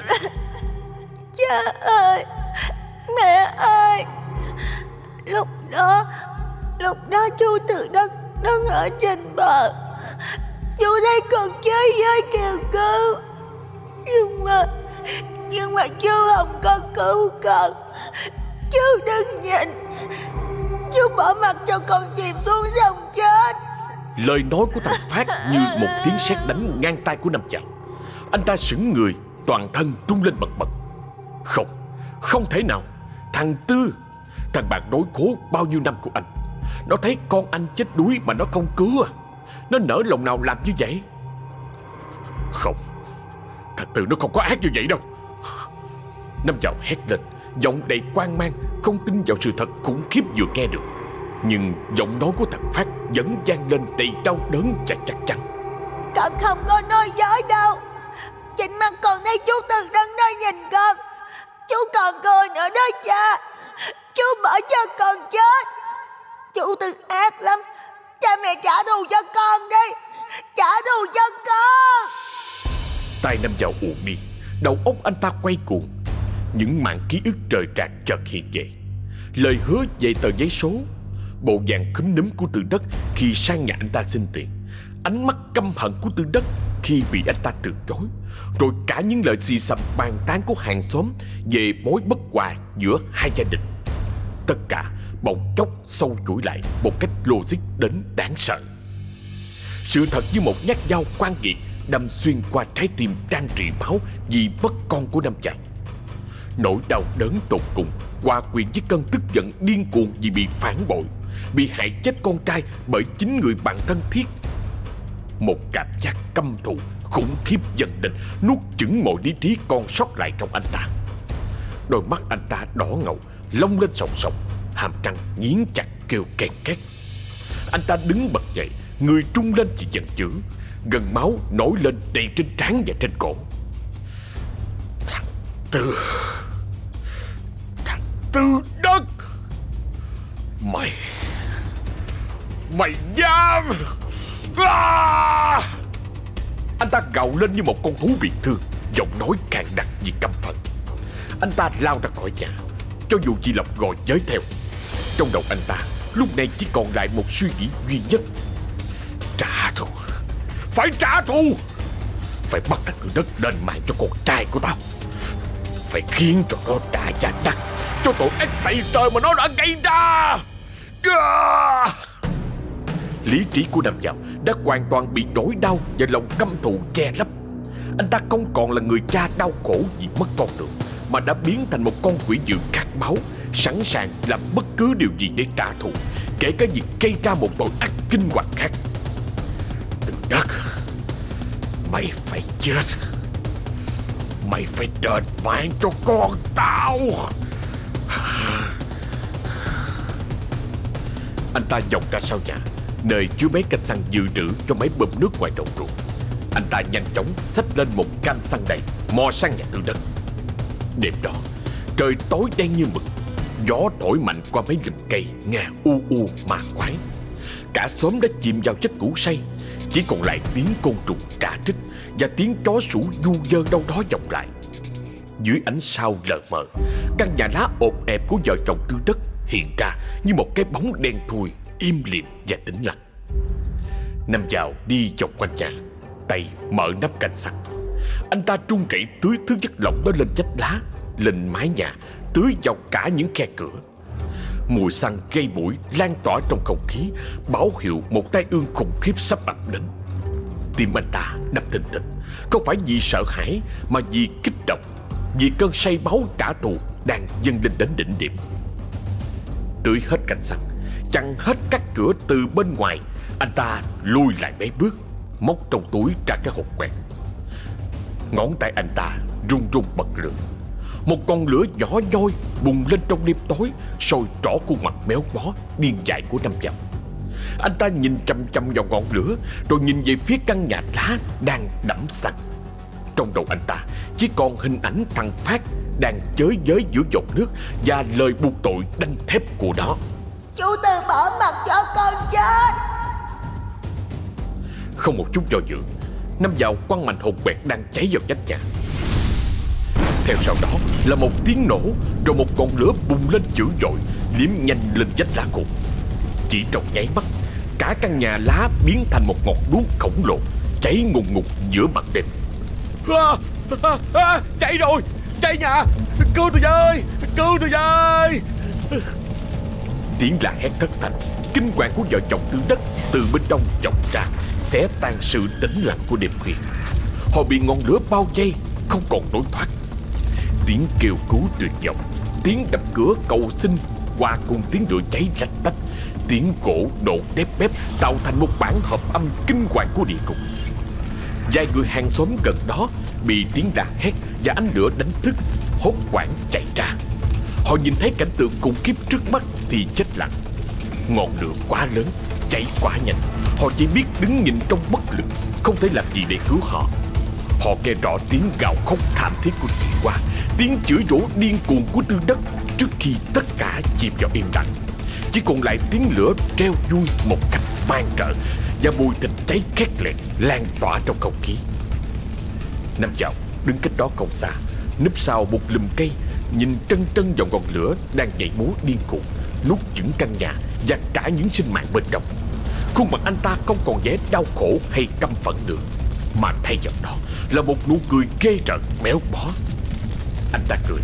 S3: Cha ơi, mẹ ơi, Lúc đó Lúc đó chú Từ Đất đứng ở trên bờ. Chú thấy con chơi với kêu cứu. Nhưng mà Nhưng mà chú không có cứu con. Chú đừng nhìn. Chú bỏ mặc cho con chìm xuống sông chết.
S1: Lời nói của thằng Phát như một tiếng sét đánh ngang tai của Năm Dạo. Anh ta sững người, toàn thân rung lên bần bật. Không, không thể nào. Thằng Tư, thằng bạn đối khố bao nhiêu năm của anh, nó thấy con anh chết đuối mà nó không cứu à? Nó nỡ lòng nào làm như vậy? Không, thằng Tư nó không có ác như vậy đâu. Năm Dạo hét lên, giọng đầy quan mang, không tin vào sự thật khủng khiếp vừa nghe được. Nhưng giọng nói của thằng Phát vẫn vang lên đầy đau đớn và chắc chắn.
S3: Con không có nói dối đâu. Chính mắt con thấy chú Từ Đất nó nhìn con. Chú còn cười nữa đó cha. Chú bỏ cho con chết. Chú Tư ác lắm. Cha mẹ trả thù cho con đi. Trả thù cho con.
S1: Tai Năm Dạo ù đi, đầu óc anh ta quay cuồng. Những mảng ký ức trời trạc chợt hiện về. Lời hứa về tờ giấy số, bộ dạng khúm núm của Từ Đất khi sang nhà anh ta xin tiền, ánh mắt căm hận của Từ Đất khi bị anh ta từ chối, rồi cả những lời xì xầm bàn tán của hàng xóm về mối bất hòa giữa hai gia đình. Tất cả bỗng chốc sâu chuỗi lại một cách logic đến đáng sợ. Sự thật như một nhát dao quan nghiệt đâm xuyên qua trái tim đang rỉ máu vì mất con của Năm Dạo. Nỗi đau đớn tột cùng hòa quyện với cơn tức giận điên cuồng vì bị phản bội, bị hại chết con trai bởi chính người bạn thân thiết. Một cảm giác căm thù khủng khiếp dần lên, nuốt chửng mọi lý trí còn sót lại trong anh ta. Đôi mắt anh ta đỏ ngầu, lông lên sòng sòng, hàm răng nghiến chặt kêu ken két. Anh ta đứng bật dậy, người trung lên vì giận dữ, gần máu nổi lên đầy trên trán và trên cổ. Thằng Tư, thằng Tư Đất, mày, mày dám! À! Anh ta gào lên như một con thú bị thương, giọng nói càng đặc vì căm phẫn. Anh ta lao ra khỏi nhà, cho dù chị Lộc gọi giới theo. Trong đầu anh ta lúc này chỉ còn lại một suy nghĩ duy nhất: trả thù, phải trả thù, phải bắt thằng Từ Đất đền mạng cho con trai của tao, phải khiến cho nó trả giá đắt cho tội ác tày trời mà nó đã gây ra. À! Lý trí của Năm Dạo đã hoàn toàn bị nỗi đau và lòng căm thù che lấp. Anh ta không còn là người cha đau khổ vì mất con nữa, mà đã biến thành một con quỷ dữ khát máu, sẵn sàng làm bất cứ điều gì để trả thù, kể cả việc gây ra một tội ác kinh hoàng khác. Từ Đất, mày phải chết. Mày phải đền mạng cho con tao. Anh ta vòng ra sau nhà, nơi chứa mấy canh xăng dự trữ cho máy bơm nước ngoài đồng ruộng. Anh ta nhanh chóng xách lên một can xăng đầy, mò sang nhà Từ Đất. Đêm đó, trời tối đen như mực, gió thổi mạnh qua mấy lùm cây nghe u u mà khoái. Cả xóm đã chìm vào giấc ngủ say, chỉ còn lại tiếng côn trùng rả rích và tiếng chó sủa du dơ đâu đó vọng lại. Dưới ánh sao lờ mờ, căn nhà lá ộp ẹp của vợ chồng Tư Đất hiện ra như một cái bóng đen thui, im lìm và tĩnh lặng. Năm Dạo đi vòng quanh nhà, tay mở nắp canh xăng. Anh ta run rẩy tưới thứ chất lỏng đó lên vách lá, lên mái nhà, tưới vào cả những khe cửa. Mùi xăng gây mũi lan tỏa trong không khí, báo hiệu một tai ương khủng khiếp sắp ập đến. Tim anh ta đập thình thịch, không phải vì sợ hãi mà vì kích động, vì cơn say máu trả thù đang dâng lên đến đỉnh điểm. Tưới hết canh xăng, chặn hết các cửa từ bên ngoài, anh ta lùi lại mấy bước, móc trong túi ra cái hộp quẹt. Ngón tay anh ta run run bật lửa. Một con lửa nhỏ nhoi bùng lên trong đêm tối, soi rõ khuôn mặt méo mó điên dại của Năm Dạo. Anh ta nhìn chằm chằm vào ngọn lửa, rồi nhìn về phía căn nhà lá đang đẫm xăng. Trong đầu anh ta chỉ còn hình ảnh thằng Phát đang chới với giữa dòng nước và lời buộc tội đanh thép của nó.
S3: Chú Tư bỏ mặt cho con chết.
S1: Không một chút do dự, Năm Dạo quăng mạnh hộp quẹt đang cháy vào vách nhà. Theo sau đó là một tiếng nổ, rồi một ngọn lửa bùng lên dữ dội, liếm nhanh lên vách lá cũ. Chỉ trong nháy mắt, cả căn nhà lá biến thành một ngọn đuốc khổng lồ, cháy ngùn ngụt giữa mặt đêm. À, à, à, cháy rồi, cháy nhà, cứu tôi với, cứu tôi với. Tiếng la hét thất thanh, kinh hoàng của vợ chồng Tư Đất từ bên trong vọng ra, xé tan sự tĩnh lặng của đêm khuya. Họ bị ngọn lửa bao vây, không còn lối thoát. Tiếng kêu cứu tuyệt vọng, tiếng đập cửa cầu xin hòa cùng tiếng lửa cháy rách tách, tiếng cổ đổ đép bép tạo thành một bản hợp âm kinh hoàng của địa ngục. Vài người hàng xóm gần đó bị tiếng la hét và ánh lửa đánh thức, hốt hoảng chạy ra. Họ nhìn thấy cảnh tượng khủng khiếp trước mắt thì chết lặng. Ngọn lửa quá lớn, cháy quá nhanh, họ chỉ biết đứng nhìn trong bất lực, không thể làm gì để cứu họ. Họ nghe rõ tiếng gào khóc thảm thiết của chị Hoa, tiếng chửi rủa điên cuồng của Tư Đất, trước khi tất cả chìm vào im lặng. Chỉ còn lại tiếng lửa treo vui một cách man rợ và mùi thịt cháy khét lẹt lan tỏa trong không khí. Năm Dạo đứng cách đó không xa, núp sau một lùm cây, nhìn trân trân vào ngọn lửa đang nhảy múa điên cuồng, nuốt chửng căn nhà và cả những sinh mạng bên trong. Khuôn mặt anh ta không còn vẻ đau khổ hay căm phẫn nữa, mà thay vào đó là một nụ cười ghê rợn méo mó. Anh ta cười.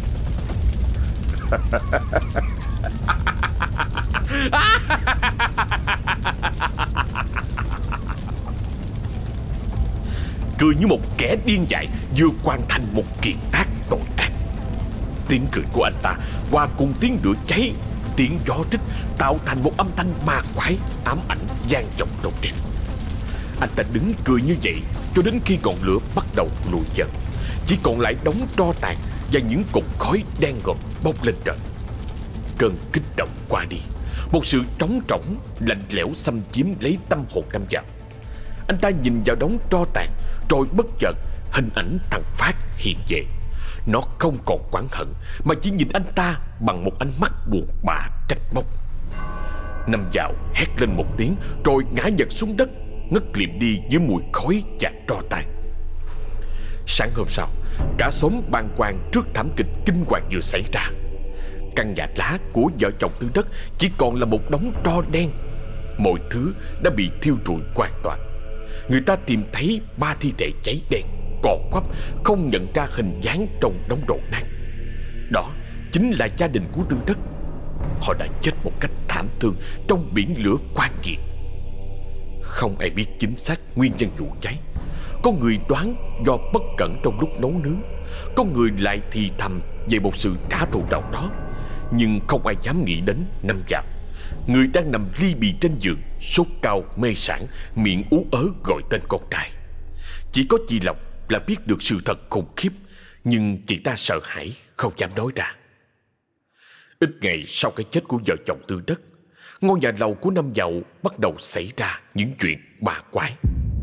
S1: Cười như một kẻ điên dại vừa hoàn thành một kiệt tác tội ác. Tiếng cười của anh ta hòa cùng tiếng lửa cháy, tiếng gió rít tạo thành một âm thanh ma quái ám ảnh vang vọng trong đêm. Anh ta đứng cười như vậy cho đến khi ngọn lửa bắt đầu lùi dần, chỉ còn lại đống tro tàn và những cột khói đen ngòm bốc lên trời. Cơn kích động qua đi, một sự trống rỗng lạnh lẽo xâm chiếm lấy tâm hồn Năm Dạo. Anh ta nhìn vào đống tro tàn, rồi bất chợt hình ảnh thằng Phát hiện về. Nó không còn oán hận, mà chỉ nhìn anh ta bằng một ánh mắt buồn bã trách móc. Năm Dạo hét lên một tiếng, rồi ngã vật xuống đất, ngất liệm đi với mùi khói và tro tàn. Sáng hôm sau, cả xóm bàng hoàng trước thảm kịch kinh hoàng vừa xảy ra. Căn nhà lá của vợ chồng Tư Đất chỉ còn là một đống tro đen. Mọi thứ đã bị thiêu rụi hoàn toàn. Người ta tìm thấy ba thi thể cháy đen, cò quắp, không nhận ra hình dáng trong đống đổ nát. Đó chính là gia đình của Tư Đất. Họ đã chết một cách thảm thương trong biển lửa oan nghiệt. Không ai biết chính xác nguyên nhân vụ cháy. Có người đoán do bất cẩn trong lúc nấu nướng, có người lại thì thầm về một sự trả thù nào đó. Nhưng không ai dám nghĩ đến Năm Dạo, người đang nằm li bì trên giường, sốt cao mê sảng, miệng ú ớ gọi tên con trai. Chỉ có chị Lộc là biết được sự thật khủng khiếp, nhưng chị ta sợ hãi không dám nói ra. Ít ngày sau cái chết của vợ chồng Tư Đất, ngôi nhà lầu của Năm Dạo bắt đầu xảy ra những chuyện bà quái.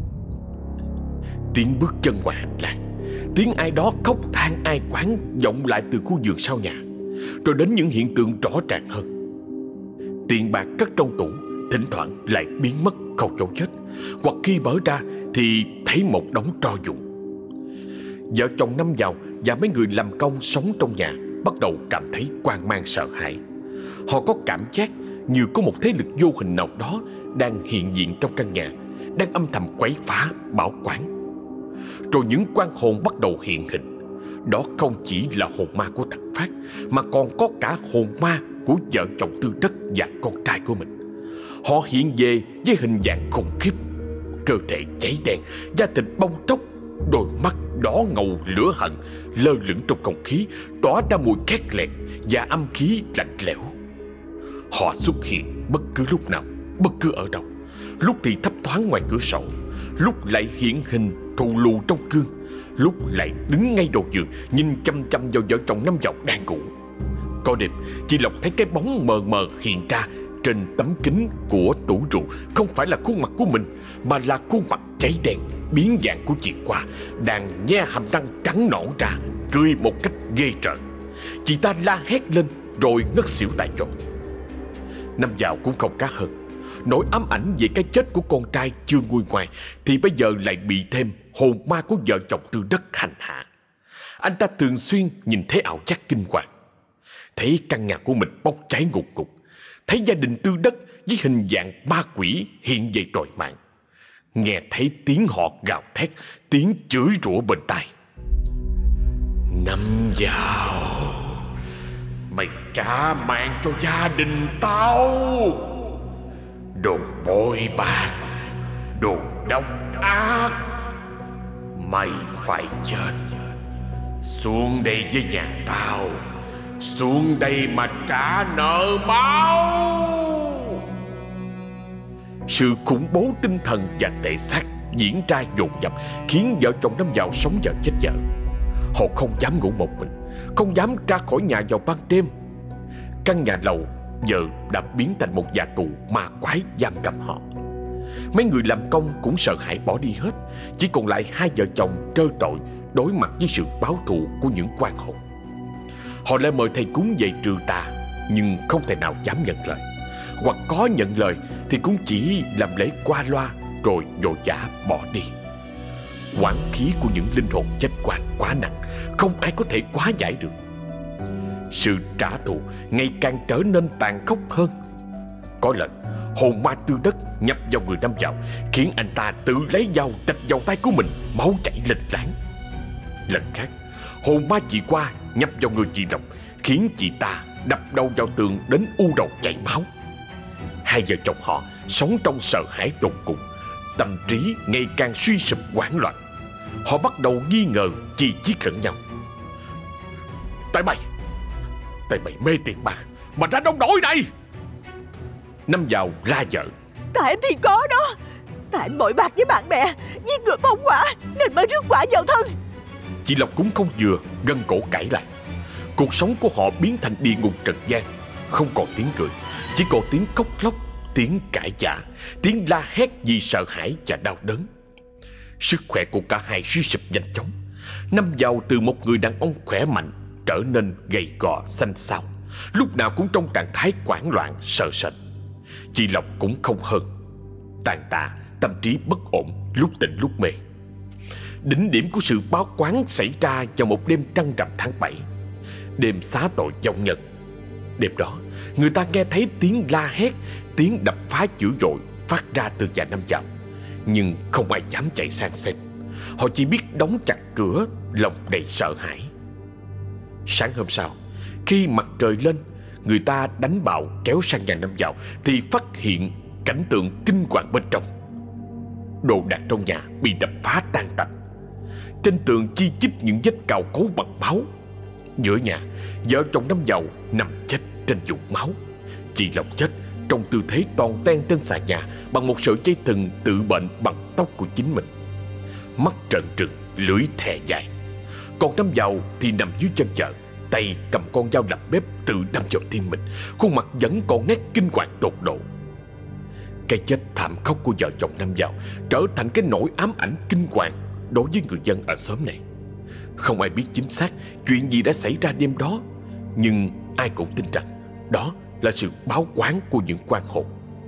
S1: Tiếng bước chân ngoài hành lang, tiếng ai đó khóc than ai quán vọng lại từ khu vườn sau nhà, rồi đến những hiện tượng rõ ràng hơn. Tiền bạc cất trong tủ thỉnh thoảng lại biến mất không dấu vết, hoặc khi mở ra thì thấy một đống tro vụn. Vợ chồng Năm Dạo và mấy người làm công sống trong nhà bắt đầu cảm thấy hoang mang sợ hãi. Họ có cảm giác như có một thế lực vô hình nào đó đang hiện diện trong căn nhà, đang âm thầm quấy phá bảo quản. Rồi những oan hồn bắt đầu hiện hình. Đó không chỉ là hồn ma của thằng Phát, mà còn có cả hồn ma của vợ chồng Tư Đất và con trai của mình. Họ hiện về với hình dạng khủng khiếp, cơ thể cháy đen, da thịt bong tróc, đôi mắt đỏ ngầu lửa hận lơ lửng trong không khí, tỏa ra mùi khét lẹt và âm khí lạnh lẽo. Họ xuất hiện bất cứ lúc nào, bất cứ ở đâu. Lúc thì thấp thoáng ngoài cửa sổ, lúc lại hiện hình thù lù trong gương, lúc lại đứng ngay đầu giường, nhìn chăm chăm vào vợ chồng Năm Dậu đang ngủ. Có đêm, chị Lộc thấy cái bóng mờ mờ hiện ra trên tấm kính của tủ rượu không phải là khuôn mặt của mình, mà là khuôn mặt cháy đen biến dạng của chị Qua, đang nhe hàm răng trắng nõn ra, cười một cách ghê rợn. Chị ta la hét lên rồi ngất xỉu tại chỗ. Năm Dậu cũng không cá hơn. Nỗi ám ảnh về cái chết của con trai chưa nguôi ngoai thì bây giờ lại bị thêm hồn ma của vợ chồng Tư Đất hành hạ. Anh ta thường xuyên nhìn thấy ảo giác kinh hoàng, thấy căn nhà của mình bốc cháy ngùn ngụt, thấy gia đình Tư Đất với hình dạng ma quỷ hiện về tròi mạng, nghe thấy tiếng họ gào thét, tiếng chửi rủa bên tai. Năm Dậu, mày trả mạng cho gia đình tao, đồ bội bạc, đồ độc ác, mày phải chết. Xuống đây với nhà tao, xuống đây mà trả nợ máu. Sự khủng bố tinh thần và thể xác diễn ra dồn dập khiến vợ chồng Năm Dậu sống dở chết dở. Họ không dám ngủ một mình, không dám ra khỏi nhà vào ban đêm. Căn nhà lầu giờ đã biến thành một nhà tù ma quái giam cầm họ. Mấy người làm công cũng sợ hãi bỏ đi hết, chỉ còn lại hai vợ chồng trơ trọi đối mặt với sự báo thù của những quan hồn. Họ lại mời thầy cúng về trừ tà, nhưng không thể nào dám nhận lời, hoặc có nhận lời thì cũng chỉ làm lễ qua loa rồi vội vã bỏ đi. Oán khí của những linh hồn chết oan quá nặng, không ai có thể hóa giải được. Sự trả thù ngày càng trở nên tàn khốc hơn. Có lần hồn ma Tư Đất nhập vào người Năm Dậu, khiến anh ta tự lấy dao rạch vào tay của mình, máu chảy lênh láng. Lần khác, hồn ma chị Qua nhập vào người chị Lộc, khiến chị ta đập đầu vào tường đến u đầu chảy máu. Hai vợ chồng họ sống trong sợ hãi tột cùng, tâm trí ngày càng suy sụp hoảng loạn. Họ bắt đầu nghi ngờ chi chiết lẫn nhau. Tại mày, tại mày mê tiền bạc mà ra nông nổi này. Năm Dậu la vợ.
S2: Tại anh thì có đó. Tại anh bội bạc với bạn bè, giết người phóng hỏa nên mới rước quả vào thân.
S1: Chị Lộc cũng không vừa, gân cổ cãi lại. Cuộc sống của họ biến thành địa ngục trần gian, không còn tiếng cười, chỉ còn tiếng khóc lóc, tiếng cãi vã, tiếng la hét vì sợ hãi và đau đớn. Sức khỏe của cả hai suy sụp nhanh chóng. Năm Dậu từ một người đàn ông khỏe mạnh trở nên gầy gò xanh xao, lúc nào cũng trong trạng thái hoảng loạn sợ sệt. Chị Lộc cũng không hơn, tàn tạ, tâm trí bất ổn, lúc tỉnh lúc mê. Đỉnh điểm của sự báo quán xảy ra vào một đêm trăng rằm tháng bảy, đêm xá tội vong nhân. Đêm đó, người ta nghe thấy tiếng la hét, tiếng đập phá dữ dội phát ra từ nhà Năm Dậu, nhưng không ai dám chạy sang xem. Họ chỉ biết đóng chặt cửa, lòng đầy sợ hãi. Sáng hôm sau, khi mặt trời lên, người ta đánh bạo kéo sang nhà Năm Dậu thì phát hiện cảnh tượng kinh hoàng bên trong. Đồ đạc trong nhà bị đập phá tan tành. Trên tường chi chít những vết cào cấu bằng máu. Giữa nhà, vợ chồng Năm Dậu nằm chết trên vũng máu. Chị Lộc chết trong tư thế toàn ten trên sàn nhà bằng một sợi dây thừng tự bệnh bằng tóc của chính mình. Mắt trợn trừng, lưỡi thè dài. Còn Năm Dậu thì nằm dưới chân vợ, tay cầm con dao làm bếp tự đâm vào tim mình, khuôn mặt vẫn còn nét kinh hoàng tột độ. Cái chết thảm khốc của vợ chồng Năm Dậu trở thành cái nỗi ám ảnh kinh hoàng đối với người dân ở xóm này. Không ai biết chính xác chuyện gì đã xảy ra đêm đó, nhưng ai cũng tin rằng đó là sự báo quán của những quan hồn.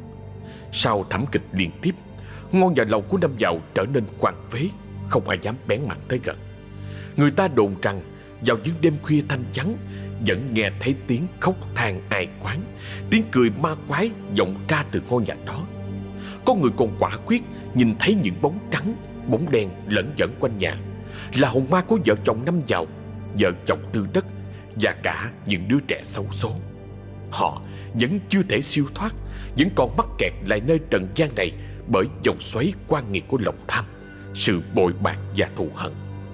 S1: Sau thảm kịch liên tiếp, ngôi nhà lầu của Năm Dậu trở nên hoang phế, không ai dám bén mảng tới gần. Người ta đồn rằng vào những đêm khuya thanh vắng vẫn nghe thấy tiếng khóc than ai quán, tiếng cười ma quái vọng ra từ ngôi nhà đó. Có người còn quả quyết nhìn thấy những bóng trắng, bóng đen lẫn vẩn quanh nhà, là hồn ma của vợ chồng Năm Dậu, vợ chồng Tư Đất và cả những đứa trẻ xấu số. Họ vẫn chưa thể siêu thoát, vẫn còn mắc kẹt lại nơi trần gian này bởi dòng xoáy quan nghiệt của lòng tham, sự bội bạc và thù hận.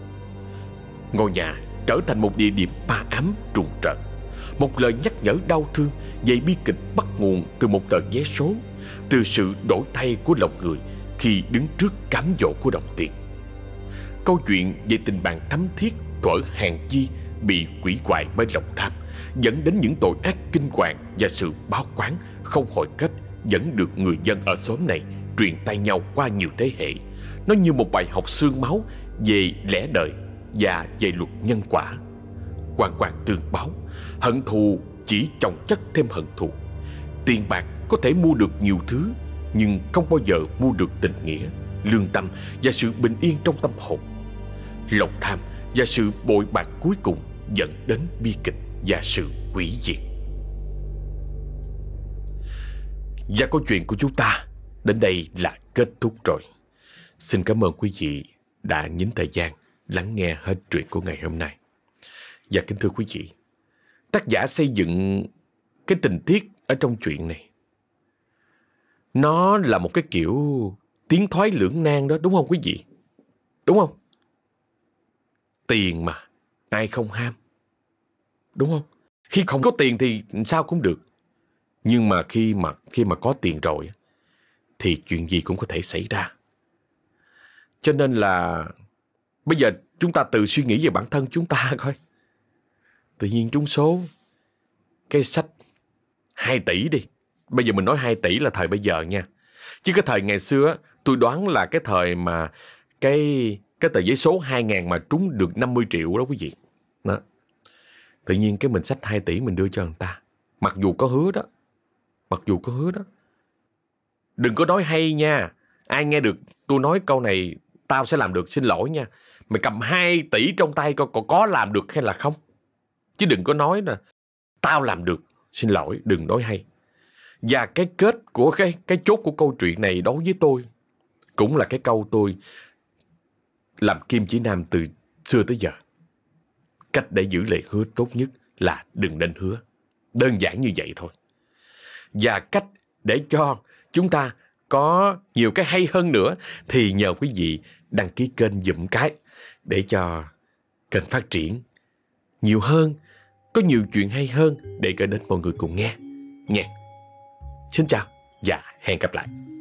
S1: Ngôi nhà trở thành một địa điểm ma ám trùng trợn, một lời nhắc nhở đau thương về bi kịch bắt nguồn từ một tờ vé số, từ sự đổi thay của lòng người khi đứng trước cám dỗ của đồng tiền. Câu chuyện về tình bạn thắm thiết thuở hàng chi bị quỷ hoại bởi lòng tham, dẫn đến những tội ác kinh hoàng và sự báo quán không hồi kết, vẫn được người dân ở xóm này truyền tay nhau qua nhiều thế hệ. Nó như một bài học xương máu về lẽ đời và về luật nhân quả. Quan quan tương báo, hận thù chỉ chồng chất thêm hận thù. Tiền bạc có thể mua được nhiều thứ, nhưng không bao giờ mua được tình nghĩa, lương tâm và sự bình yên trong tâm hồn. Lòng tham và sự bội bạc cuối cùng dẫn đến bi kịch và sự hủy diệt. Và câu chuyện của chúng ta đến đây là kết thúc rồi. Xin cảm ơn quý vị đã nhín thời gian lắng nghe hết truyện của ngày hôm nay. Và kính thưa quý vị, tác giả xây dựng cái tình tiết ở trong chuyện này, nó là một cái kiểu tiến thoái lưỡng nan đó, đúng không quý vị? Đúng không? Tiền mà, ai không ham, đúng không? Khi không có tiền thì sao cũng được. Nhưng mà khi mà khi mà có tiền rồi thì chuyện gì cũng có thể xảy ra. Cho nên là bây giờ chúng ta tự suy nghĩ về bản thân chúng ta coi. Tự nhiên trúng số cái sách hai tỷ đi. Bây giờ mình nói hai tỷ là thời bây giờ nha. Chứ cái thời ngày xưa tôi đoán là cái thời mà cái cái tờ giấy số hai ngàn mà trúng được năm mươi triệu đó quý vị. Đó. Tự nhiên cái mình xách hai tỷ mình đưa cho người ta. Mặc dù có hứa đó. Mặc dù có hứa đó. Đừng có nói hay nha. Ai nghe được tôi nói câu này tao sẽ làm được, xin lỗi nha. Mày cầm hai tỷ trong tay coi có, có làm được hay là không. Chứ đừng có nói là tao làm được, xin lỗi, đừng nói hay. Và cái kết của cái, cái chốt của câu chuyện này đối với tôi cũng là cái câu tôi làm kim chỉ nam từ xưa tới giờ. Cách để giữ lời hứa tốt nhất là đừng nên hứa. Đơn giản như vậy thôi. Và cách để cho chúng ta có nhiều cái hay hơn nữa thì nhờ quý vị đăng ký kênh giùm cái để cho kênh phát triển nhiều hơn, có nhiều chuyện hay hơn để gửi đến mọi người cùng nghe. Nha. Xin chào và hẹn gặp lại.